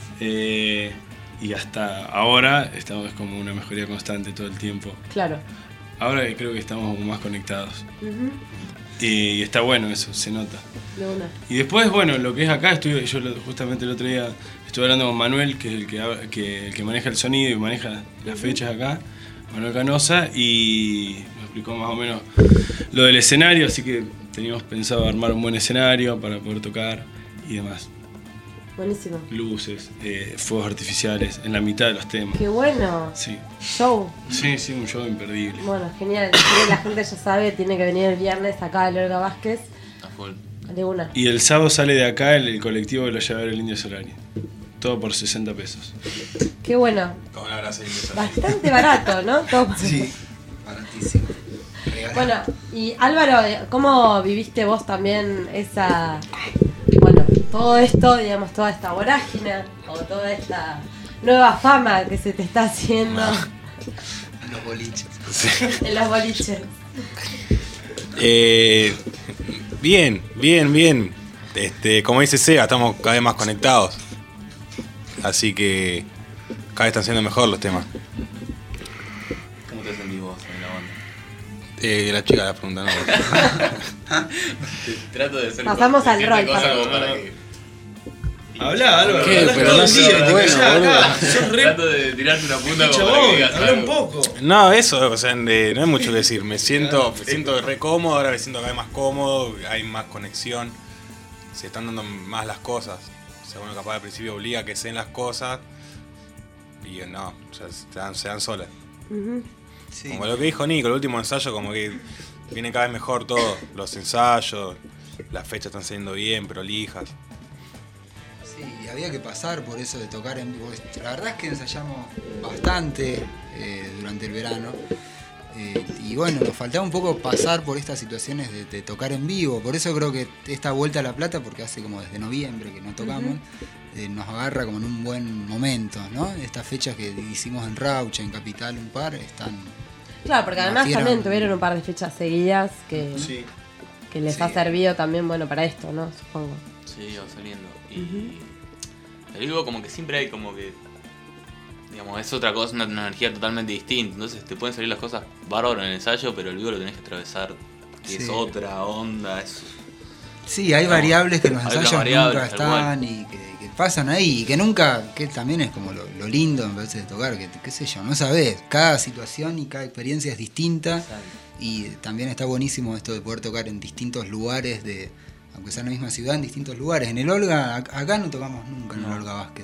Speaker 8: Y hasta ahora estamos como una mejoría constante todo el tiempo.
Speaker 1: Claro.
Speaker 8: Ahora creo que estamos como más conectados. Y está bueno eso, se nota.
Speaker 1: De una.
Speaker 8: Y después, bueno, lo que es acá, justamente el otro día estuve hablando con Manuel, que es el que maneja el sonido y maneja las fechas acá, Manuel Canosa, y me explicó más o menos lo del escenario, así que teníamos pensado armar un buen escenario para poder tocar y demás.
Speaker 1: Buenísimo.
Speaker 8: Luces, fuegos artificiales, en la mitad de los temas.
Speaker 1: Qué bueno.
Speaker 8: Sí.
Speaker 1: Show.
Speaker 8: Sí, un show imperdible.
Speaker 1: Bueno, genial. Creo que la gente ya sabe, tiene que venir el viernes acá a Olga Vázquez.
Speaker 9: A full.
Speaker 1: De una.
Speaker 8: Y el sábado sale de acá el colectivo que lo lleva a ver el Indio Solari. Todo por 60 pesos.
Speaker 1: Qué bueno.
Speaker 11: Como la grasa Indio Solari.
Speaker 1: Bastante barato, ¿no? Todo por...
Speaker 10: Sí, baratísimo.
Speaker 1: Bueno, y Álvaro, ¿cómo viviste vos también esa... Bueno, todo esto, digamos, toda esta vorágine, o toda esta nueva fama que se te está haciendo
Speaker 10: En los boliches.
Speaker 1: en los boliches?
Speaker 11: Bien. Como dice Sega, estamos cada vez más conectados. Así que cada vez están siendo mejor los temas.
Speaker 9: ¿Cómo te sentís vos en la banda?
Speaker 11: La chica la pregunta, no.
Speaker 9: Trato de ser
Speaker 1: Pasamos al rol.
Speaker 9: cosas como para que...
Speaker 8: Hablá, Álvaro.
Speaker 11: ¿Qué?
Speaker 8: Hablás
Speaker 11: Pero
Speaker 8: todo
Speaker 11: no
Speaker 8: el
Speaker 11: sé,
Speaker 8: día, te
Speaker 11: bueno,
Speaker 8: callás
Speaker 11: boludo.
Speaker 8: acá. Sos re
Speaker 9: Trato de tirarte una punta como para que
Speaker 8: chabón,
Speaker 9: digas
Speaker 8: habla un
Speaker 9: algo.
Speaker 8: poco.
Speaker 11: No, eso, o sea, no hay mucho que decir. Me siento re cómodo, ahora me siento cada vez más cómodo, hay más conexión, se están dando más las cosas. O sea, bueno, capaz al principio obliga a que sean las cosas y no, o sea, se dan solas.
Speaker 10: Sí.
Speaker 11: Como lo que dijo Nico, el último ensayo como que viene cada vez mejor todo, los ensayos, las fechas están saliendo bien, prolijas.
Speaker 10: Sí, y había que pasar por eso de tocar en vivo. La verdad es que ensayamos bastante durante el verano. Y bueno, nos faltaba un poco pasar por estas situaciones de tocar en vivo. Por eso creo que esta vuelta a La Plata, porque hace como desde noviembre que no tocamos, nos agarra como en un buen momento, ¿no? Estas fechas que hicimos en Raucha, en Capital, un par, están...
Speaker 1: Claro, porque además
Speaker 10: nacieron-
Speaker 1: también tuvieron un par de fechas seguidas que
Speaker 8: Sí.
Speaker 1: les
Speaker 10: Sí.
Speaker 1: ha servido también, bueno, para esto, ¿no? Supongo.
Speaker 9: Sí, va saliendo. Y el vivo como que siempre hay como que, digamos, es otra cosa, una energía totalmente distinta. Entonces te pueden salir las cosas bárbaras en el ensayo, pero el vivo lo tenés que atravesar. Que es
Speaker 10: Sí.
Speaker 9: otra onda, es...
Speaker 10: Sí, hay
Speaker 9: No,
Speaker 10: variables que en los
Speaker 9: hay otras
Speaker 10: ensayos
Speaker 9: variables,
Speaker 10: nunca
Speaker 9: tal cual.
Speaker 10: están y que pasan ahí y que nunca, que también es como lo lindo me parece de tocar, que qué sé yo, no sabés, cada situación y cada experiencia es distinta y también está buenísimo esto de poder tocar en distintos lugares, aunque sea en la misma ciudad, en distintos lugares. En el Olga, acá no tocamos nunca en el Olga Vázquez.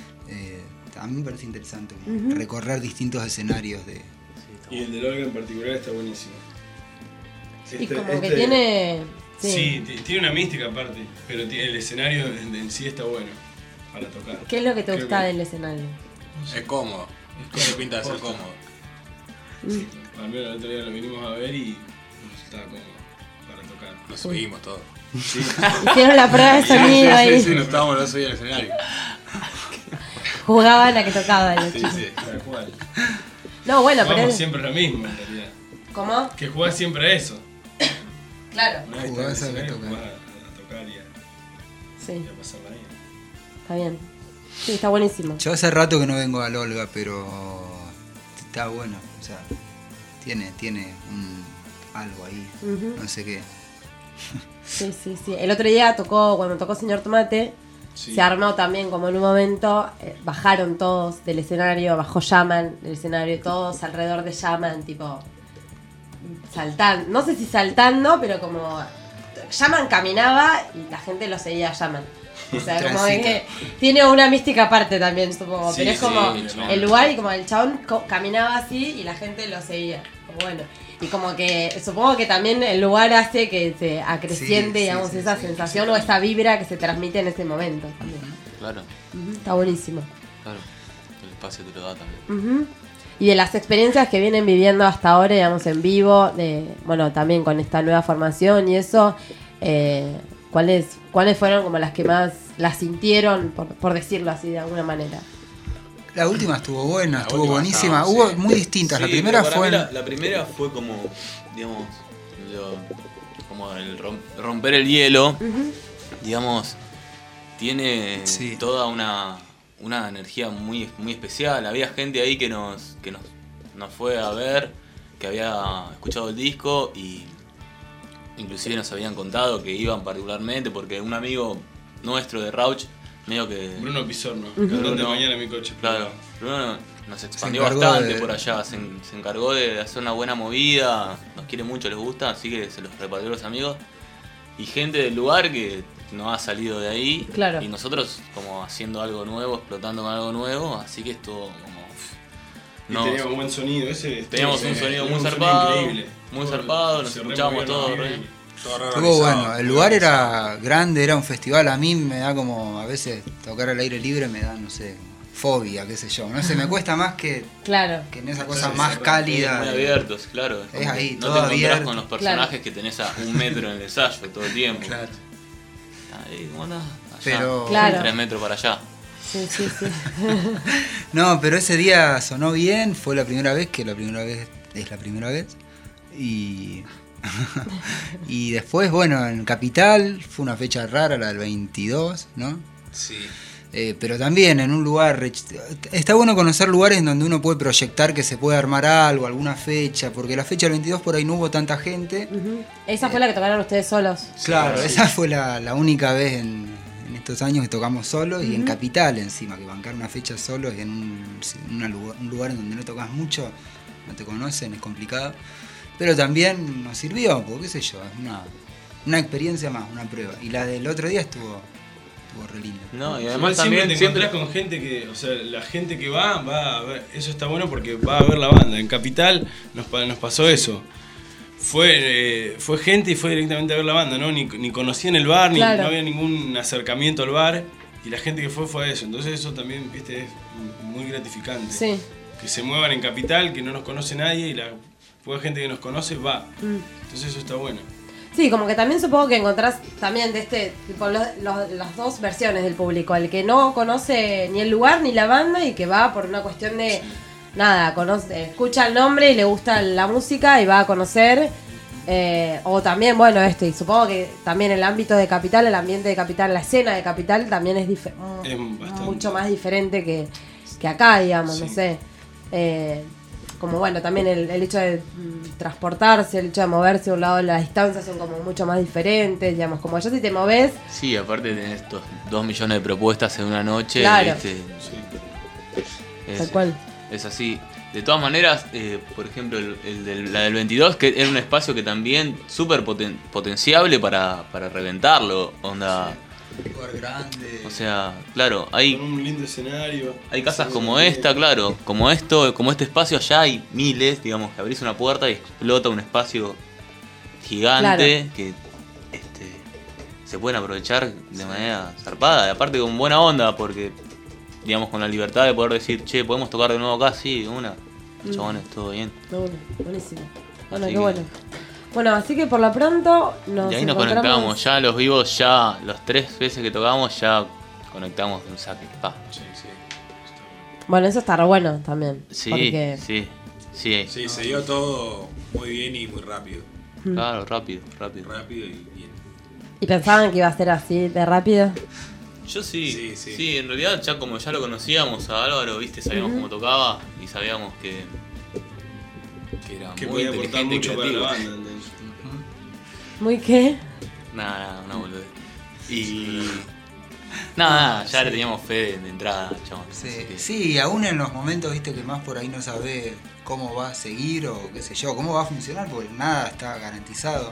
Speaker 10: A mí me parece interesante como recorrer distintos escenarios de...
Speaker 8: Y el del Olga en particular está buenísimo.
Speaker 1: Y como que tiene...
Speaker 8: Sí, tiene una mística aparte, pero el escenario en sí está bueno para tocar.
Speaker 1: ¿Qué es lo que te
Speaker 8: Creo
Speaker 1: gusta
Speaker 8: que-
Speaker 1: del escenario?
Speaker 11: Es cómodo, tiene pinta de ser
Speaker 8: Posta.
Speaker 11: cómodo.
Speaker 8: Al menos el otro día lo vinimos a ver y nos estaba cómodo para tocar.
Speaker 11: Lo subimos todo.
Speaker 8: Sí.
Speaker 1: Hicieron la prueba de sonido ahí.
Speaker 11: Sí, no estábamos los en el escenario.
Speaker 1: Jugaban a que tocaban los
Speaker 11: Sí,
Speaker 1: chicos.
Speaker 11: sí.
Speaker 8: Tal cual.
Speaker 1: No, bueno, pero...
Speaker 8: Jugamos siempre lo mismo en realidad.
Speaker 1: ¿Cómo?
Speaker 8: Que jugás siempre a eso.
Speaker 1: Claro.
Speaker 8: Una vez
Speaker 10: Jugás
Speaker 8: estás en
Speaker 10: a
Speaker 8: el
Speaker 10: que
Speaker 8: escenario,
Speaker 10: tocar.
Speaker 8: jugás a tocar
Speaker 1: Sí,
Speaker 8: y a pasarla bien.
Speaker 1: está bien. Sí, está buenísimo.
Speaker 10: Yo hace rato que no vengo al Olga, pero está bueno, o sea, tiene algo ahí,
Speaker 1: Ujú.
Speaker 10: no sé qué.
Speaker 1: Sí. El otro día cuando tocó Señor Tomate,
Speaker 8: Sí.
Speaker 1: se armó también como en un momento, bajaron todos del escenario, bajó Yaman del escenario, todos alrededor de Yaman, tipo, saltando, no sé si saltando, pero como Yaman caminaba y la gente lo seguía a Yaman. O sea, como
Speaker 10: Transita.
Speaker 1: que tiene una mística aparte también, supongo,
Speaker 9: Sí,
Speaker 1: pero es
Speaker 9: sí,
Speaker 1: como
Speaker 9: el chabón.
Speaker 1: el lugar y como el chabón caminaba así y la gente lo seguía. Bueno, y como que supongo que también el lugar hace que se acreciente,
Speaker 10: Sí,
Speaker 1: digamos,
Speaker 10: sí,
Speaker 1: esa
Speaker 10: sí.
Speaker 1: sensación o esa vibra que se transmite en ese momento también.
Speaker 9: Claro,
Speaker 1: Ujú, está buenísimo.
Speaker 9: claro. El espacio te lo da también.
Speaker 1: Ujú. Y de las experiencias que vienen viviendo hasta ahora, digamos, en vivo, bueno, también con esta nueva formación y eso, ¿cuáles fueron como las que más las sintieron, por decirlo así de alguna manera?
Speaker 10: La última estuvo buena,
Speaker 11: La
Speaker 10: estuvo
Speaker 11: última
Speaker 10: buenísima,
Speaker 11: estaba,
Speaker 10: hubo
Speaker 11: sí.
Speaker 10: muy distintas, la
Speaker 9: Sí,
Speaker 10: primera
Speaker 9: pero para
Speaker 10: fue...
Speaker 9: mí la primera fue como, digamos, como el romper el hielo, digamos, tiene
Speaker 10: Sí.
Speaker 9: toda una energía muy, muy especial. Había gente ahí que nos fue a ver, que había escuchado el disco y inclusive nos habían contado que iban particularmente porque un amigo nuestro de Rauch, medio que...
Speaker 8: Bruno Pizorno, cantante de Mañana en mi coche.
Speaker 9: Claro, Bruno nos expandió
Speaker 10: encargó
Speaker 9: bastante
Speaker 10: de-
Speaker 9: por allá, se encargó de hacer una buena movida, nos quiere mucho, les gusta, así que se los repartió a los amigos. Y gente del lugar que no ha salido de ahí.
Speaker 1: Claro.
Speaker 9: Y nosotros como haciendo algo nuevo, explotando con algo nuevo, así que estuvo como...
Speaker 8: Y teníamos buen sonido, ese
Speaker 9: Teníamos un sonido muy
Speaker 8: un
Speaker 9: zarpado,
Speaker 8: increíble.
Speaker 9: muy zarpado, nos
Speaker 8: Se
Speaker 9: escuchábamos
Speaker 8: removió,
Speaker 9: todo
Speaker 8: ¿no?
Speaker 9: re.
Speaker 10: Estuvo bueno, el lugar era grande, era un festival, a mí me da como, a veces tocar al aire libre me da, no sé, fobia, qué sé yo, no sé, me cuesta más que
Speaker 1: Claro.
Speaker 10: en esa cosa más cálida.
Speaker 9: Muy abiertos, claro.
Speaker 10: Es
Speaker 9: como
Speaker 10: ahí,
Speaker 9: que
Speaker 10: todo
Speaker 9: no te encontrás
Speaker 10: abierto.
Speaker 9: con los personajes que tenés a 1 metro en el ensayo todo el tiempo.
Speaker 10: Claro.
Speaker 9: Ahí, ¿cómo andás? Allá,
Speaker 10: Pero-
Speaker 1: Claro.
Speaker 9: 3 metros para allá.
Speaker 1: Sí.
Speaker 10: No, pero ese día sonó bien, fue la primera vez, que la primera vez es la primera vez. Y y después, bueno, en Capital fue una fecha rara, la del 22, ¿no?
Speaker 11: Sí.
Speaker 10: Pero también en un lugar... Está bueno conocer lugares en donde uno puede proyectar que se puede armar algo, alguna fecha, porque la fecha del 22 por ahí no hubo tanta gente.
Speaker 1: Ujú. Esa fue la que tocaron ustedes solos.
Speaker 10: Claro, esa fue la única vez en en estos años que tocamos solos y en Capital encima, que bancar una fecha solo y en un lugar en donde no tocas mucho, no te conocen, es complicado. Pero también nos sirvió, porque qué sé yo, es una experiencia más, una prueba. Y la del otro día estuvo re linda.
Speaker 9: No, y
Speaker 8: Además
Speaker 9: además
Speaker 8: siempre
Speaker 9: también
Speaker 8: te encontrás con gente que, o sea, la gente que va a ver, eso está bueno porque va a ver la banda. En Capital nos pasó eso. Fue gente y fue directamente a ver la banda, ¿no? Ni conocían el bar,
Speaker 1: Claro.
Speaker 8: ni no había ningún acercamiento al bar. Y la gente que fue a eso. Entonces eso también, viste, es muy gratificante.
Speaker 1: Sí.
Speaker 8: Que se muevan en Capital, que no nos conoce nadie y la poca gente que nos conoce va. Entonces eso está bueno.
Speaker 1: Sí, como que también supongo que encontrás también de este tipo las dos versiones del público, el que no conoce ni el lugar ni la banda y que va por una cuestión de nada, escucha el nombre y le gusta la música y va a conocer, o también, bueno, y supongo que también el ámbito de Capital, el ambiente de Capital, la escena de Capital también es mucho más diferente que acá, digamos, no sé. Como bueno, también el hecho de transportarse, el hecho de moverse a un lado, las distancias son como mucho más diferentes, digamos, como allá si te moves.
Speaker 9: Sí, aparte tenés estos 2 millones de propuestas en una noche.
Speaker 1: Claro.
Speaker 9: ¿Viste?
Speaker 1: Tal cual.
Speaker 9: Es así. De todas maneras, por ejemplo, la del 22, que era un espacio que también súper potenciable para reventarlo, onda.
Speaker 10: Un lugar grande.
Speaker 9: O sea, claro, hay
Speaker 8: Con un lindo escenario.
Speaker 9: Hay casas como esta, claro, como este espacio allá hay miles, digamos, que abrís una puerta y explota un espacio gigante que se pueden aprovechar de manera zarpada, y aparte con buena onda, porque digamos con la libertad de poder decir, che, podemos tocar de nuevo acá, sí, una, chabones, todo bien.
Speaker 1: Buenísimo. Bueno,
Speaker 9: Así
Speaker 1: qué
Speaker 9: que-
Speaker 1: bueno. Bueno, así que por lo pronto
Speaker 9: Y ahí nos conectamos, ya los vivos, ya los 3 veces que tocamos, ya conectamos de un saque, pa.
Speaker 1: Bueno, eso está re bueno también.
Speaker 9: Sí,
Speaker 1: porque...
Speaker 9: sí.
Speaker 11: Sí, se dio todo muy bien y muy rápido.
Speaker 9: Claro, rápido.
Speaker 11: Rápido y bien.
Speaker 1: ¿Y pensaban que iba a ser así de rápido?
Speaker 9: Yo sí, en realidad ya como ya lo conocíamos a Álvaro, viste, sabíamos cómo tocaba y sabíamos que era
Speaker 8: Que
Speaker 9: muy
Speaker 8: podía aportar
Speaker 9: inteligente y
Speaker 8: mucho para
Speaker 9: creativo.
Speaker 8: la banda. ¿entendés?
Speaker 1: ¿Muy qué?
Speaker 9: Nada, una boludez. Y nada, ya le teníamos fe de entrada, chabón.
Speaker 10: Sí, aún en los momentos, viste, que más por ahí no sabés cómo va a seguir o qué sé yo, cómo va a funcionar, porque nada está garantizado.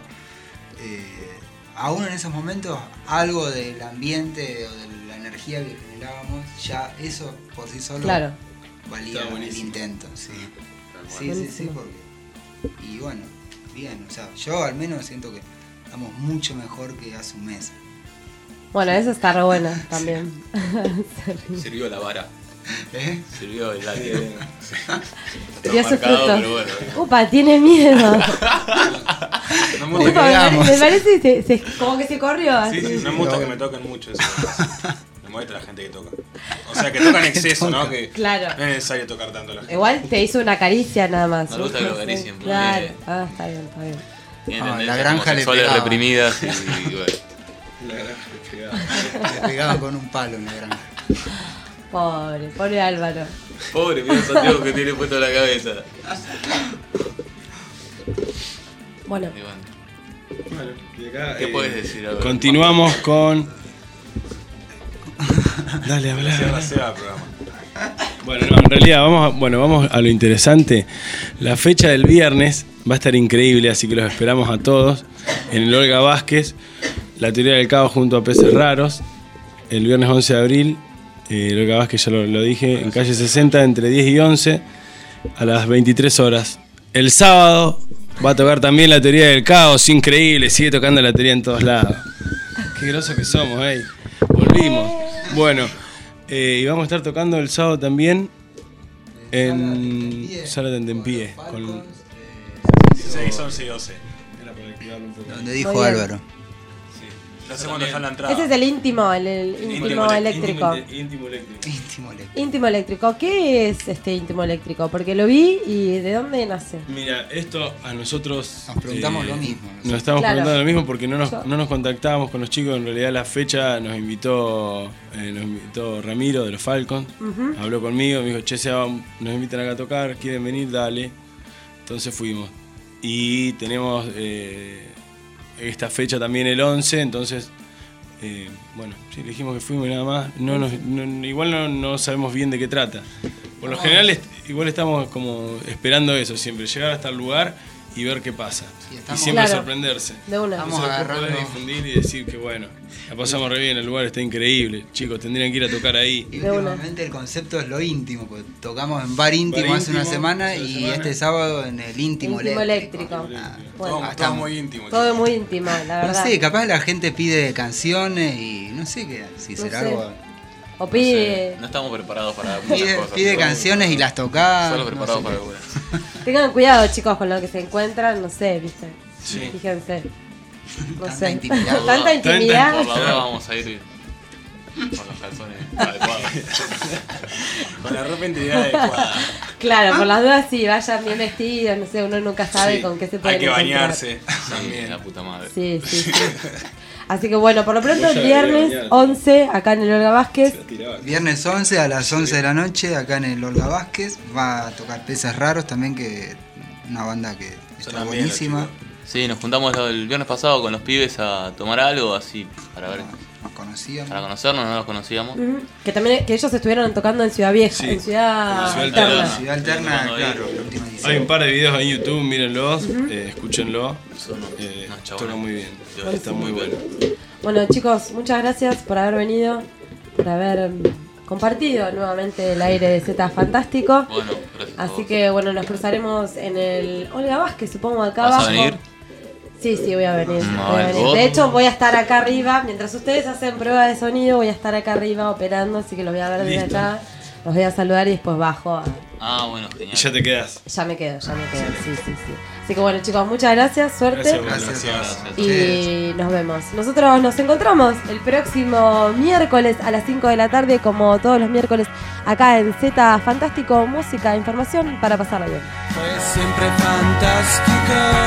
Speaker 10: Aún en esos momentos, algo del ambiente o de la energía que generábamos, ya eso por sí solo valía
Speaker 8: Está
Speaker 10: el
Speaker 8: buenísimo.
Speaker 10: intento. Sí, sí,
Speaker 1: Buenísimo.
Speaker 10: porque... Y bueno, bien, o sea, yo al menos siento que estamos mucho mejor que hace un mes.
Speaker 1: Bueno, eso está re bueno también.
Speaker 9: Sirvió la vara. Sirvió el like.
Speaker 1: Dio sus
Speaker 9: marcado,
Speaker 1: frutos.
Speaker 9: pero bueno.
Speaker 1: Upa, tiene miedo.
Speaker 11: No mucho que
Speaker 1: Upa,
Speaker 11: veamos.
Speaker 1: me parece que como que se corrió así.
Speaker 11: Sí, no me gusta que me toquen mucho eso. Me molesta la gente que toca. O sea, que toca en exceso, ¿no? Que
Speaker 1: Claro.
Speaker 11: no es necesario tocar tanto a la gente.
Speaker 1: Igual te hizo una caricia nada más.
Speaker 9: Me gusta que lo acaricien, porque-
Speaker 1: Claro. Está bien.
Speaker 9: Tiene
Speaker 10: Ah,
Speaker 9: tendencias
Speaker 10: la granja le
Speaker 9: homosexuales
Speaker 10: pegaba.
Speaker 9: reprimidas y bueno.
Speaker 8: La granja que pegaba.
Speaker 10: Le pegaba con un palo en la granja.
Speaker 1: Pobre Álvaro.
Speaker 9: Pobre, mira el Santiago que tiene puesto en la cabeza.
Speaker 1: Bueno,
Speaker 9: Y bueno,
Speaker 8: Bueno, y acá,
Speaker 9: ¿qué puedes decir, Álvaro?
Speaker 8: Continuamos con. Dale, habla.
Speaker 11: Cierra el programa.
Speaker 8: Bueno, no, en realidad vamos a lo interesante. La fecha del viernes va a estar increíble, así que los esperamos a todos en el Olga Vázquez, la teoría del caos junto a Peces Raros, el viernes 11 de abril. El Olga Vázquez ya lo dije, en calle 60 entre 10 y 11 a las 23 horas. El sábado va a tocar también la teoría del caos, increíble, sigue tocando la teoría en todos lados. Qué grosos que somos, volvimos. Bueno, y vamos a estar tocando el sábado también en Sala Tentempié. Con...
Speaker 11: 16, 11 y 12.
Speaker 10: Donde dijo
Speaker 1: Muy bien.
Speaker 10: Álvaro.
Speaker 11: Lo hacemos cuando está en la entrada.
Speaker 1: ese es el íntimo, el íntimo eléctrico.
Speaker 8: Íntimo eléctrico.
Speaker 10: Íntimo eléctrico.
Speaker 1: Íntimo eléctrico. ¿Qué es este íntimo eléctrico? Porque lo vi y ¿de dónde nace?
Speaker 8: Mira, esto a nosotros...
Speaker 10: Nos preguntamos lo mismo.
Speaker 8: Nos estamos
Speaker 1: Claro.
Speaker 8: preguntando lo mismo porque no
Speaker 1: Yo-
Speaker 8: nos contactábamos con los chicos. En realidad la fecha nos invitó Ramiro de los Falcons. Habló conmigo, me dijo, che, nos invitan acá a tocar, ¿quieren venir? Dale. Entonces fuimos. Y tenemos esta fecha también el 11, entonces Bueno, sí, dijimos que fuimos y nada más. Igual no sabemos bien de qué trata. Por lo general, igual estamos como esperando eso siempre, llegar hasta el lugar y ver qué pasa. Y siempre sorprenderse.
Speaker 1: De una.
Speaker 10: Estamos agarrando.
Speaker 8: Poder difundir y decir que bueno, la pasamos re bien, el lugar está increíble. Chicos, tendrían que ir a tocar ahí.
Speaker 10: Y últimamente el concepto es lo íntimo, porque tocamos en bar íntimo hace una semana y este sábado en el íntimo
Speaker 1: eléctrico.
Speaker 10: Bueno,
Speaker 11: todo muy íntimo.
Speaker 1: Todo muy íntimo, la verdad.
Speaker 10: No sé, capaz la gente pide canciones y no sé qué, si será algo.
Speaker 1: O pide.
Speaker 9: No estamos preparados para muchas cosas.
Speaker 10: Pide canciones y las tocás.
Speaker 9: Solo preparados para algunas.
Speaker 1: Tengan cuidado, chicos, con lo que se encuentran, no sé, ¿viste?
Speaker 8: Sí.
Speaker 1: Fíjense. No
Speaker 10: Tanta
Speaker 1: sé.
Speaker 10: intimidad.
Speaker 1: Tanta intimidad.
Speaker 9: Por la duda vamos a ir con los calzones adecuados.
Speaker 11: Con la ropa interior adecuada.
Speaker 1: Claro, por las dudas sí, vayan bien vestidos, no sé, uno nunca sabe con qué se puede
Speaker 11: Hay que
Speaker 1: encontrar.
Speaker 11: bañarse.
Speaker 9: También, la puta madre.
Speaker 1: Sí. Así que bueno, por lo pronto el viernes 11, acá en el Olga Vázquez.
Speaker 10: Viernes 11 a las 11 de la noche, acá en el Olga Vázquez. Va a tocar Peces Raros también, que una banda que está buenísima.
Speaker 9: Sí, nos juntamos el viernes pasado con los pibes a tomar algo así para ver.
Speaker 10: Nos conocíamos.
Speaker 9: Para conocernos, no los conocíamos.
Speaker 1: Que también que ellos estuvieron tocando en Ciudad Vieja,
Speaker 8: Sí,
Speaker 1: en Ciudad
Speaker 8: en Ciudad
Speaker 1: Alterna.
Speaker 10: Ciudad Alterna, claro, la última edición.
Speaker 8: Hay un par de videos en YouTube, mírenlos, escúchenlo.
Speaker 9: Son unos
Speaker 8: Toca
Speaker 9: chabones.
Speaker 8: muy bien,
Speaker 9: Buenísimo.
Speaker 8: está muy bueno.
Speaker 1: Bueno, chicos, muchas gracias por haber venido, por haber compartido nuevamente el aire de Z Fantástico.
Speaker 9: Bueno, gracias a
Speaker 1: Así
Speaker 9: vos.
Speaker 1: que bueno, nos cruzaremos en el Olga Vázquez, supongo, acá
Speaker 9: ¿Vas a
Speaker 1: abajo.
Speaker 9: venir?
Speaker 1: Sí, voy a venir.
Speaker 9: A
Speaker 1: voy a
Speaker 9: ver,
Speaker 1: venir.
Speaker 9: ¿vos?
Speaker 1: De hecho, voy a estar acá arriba. Mientras ustedes hacen prueba de sonido, voy a estar acá arriba operando, así que los voy a ver desde
Speaker 8: Listo.
Speaker 1: acá. Los voy a saludar y después bajo.
Speaker 9: Bueno, genial.
Speaker 8: Y ya te quedas.
Speaker 1: Ya me quedo, sí. Así que bueno, chicos, muchas gracias, suerte.
Speaker 8: Gracias.
Speaker 1: Y nos vemos. Nosotros nos encontramos el próximo miércoles a las 5 de la tarde, como todos los miércoles, acá en Z Fantástico, música, información para pasarla bien.
Speaker 4: Fue siempre fantástica.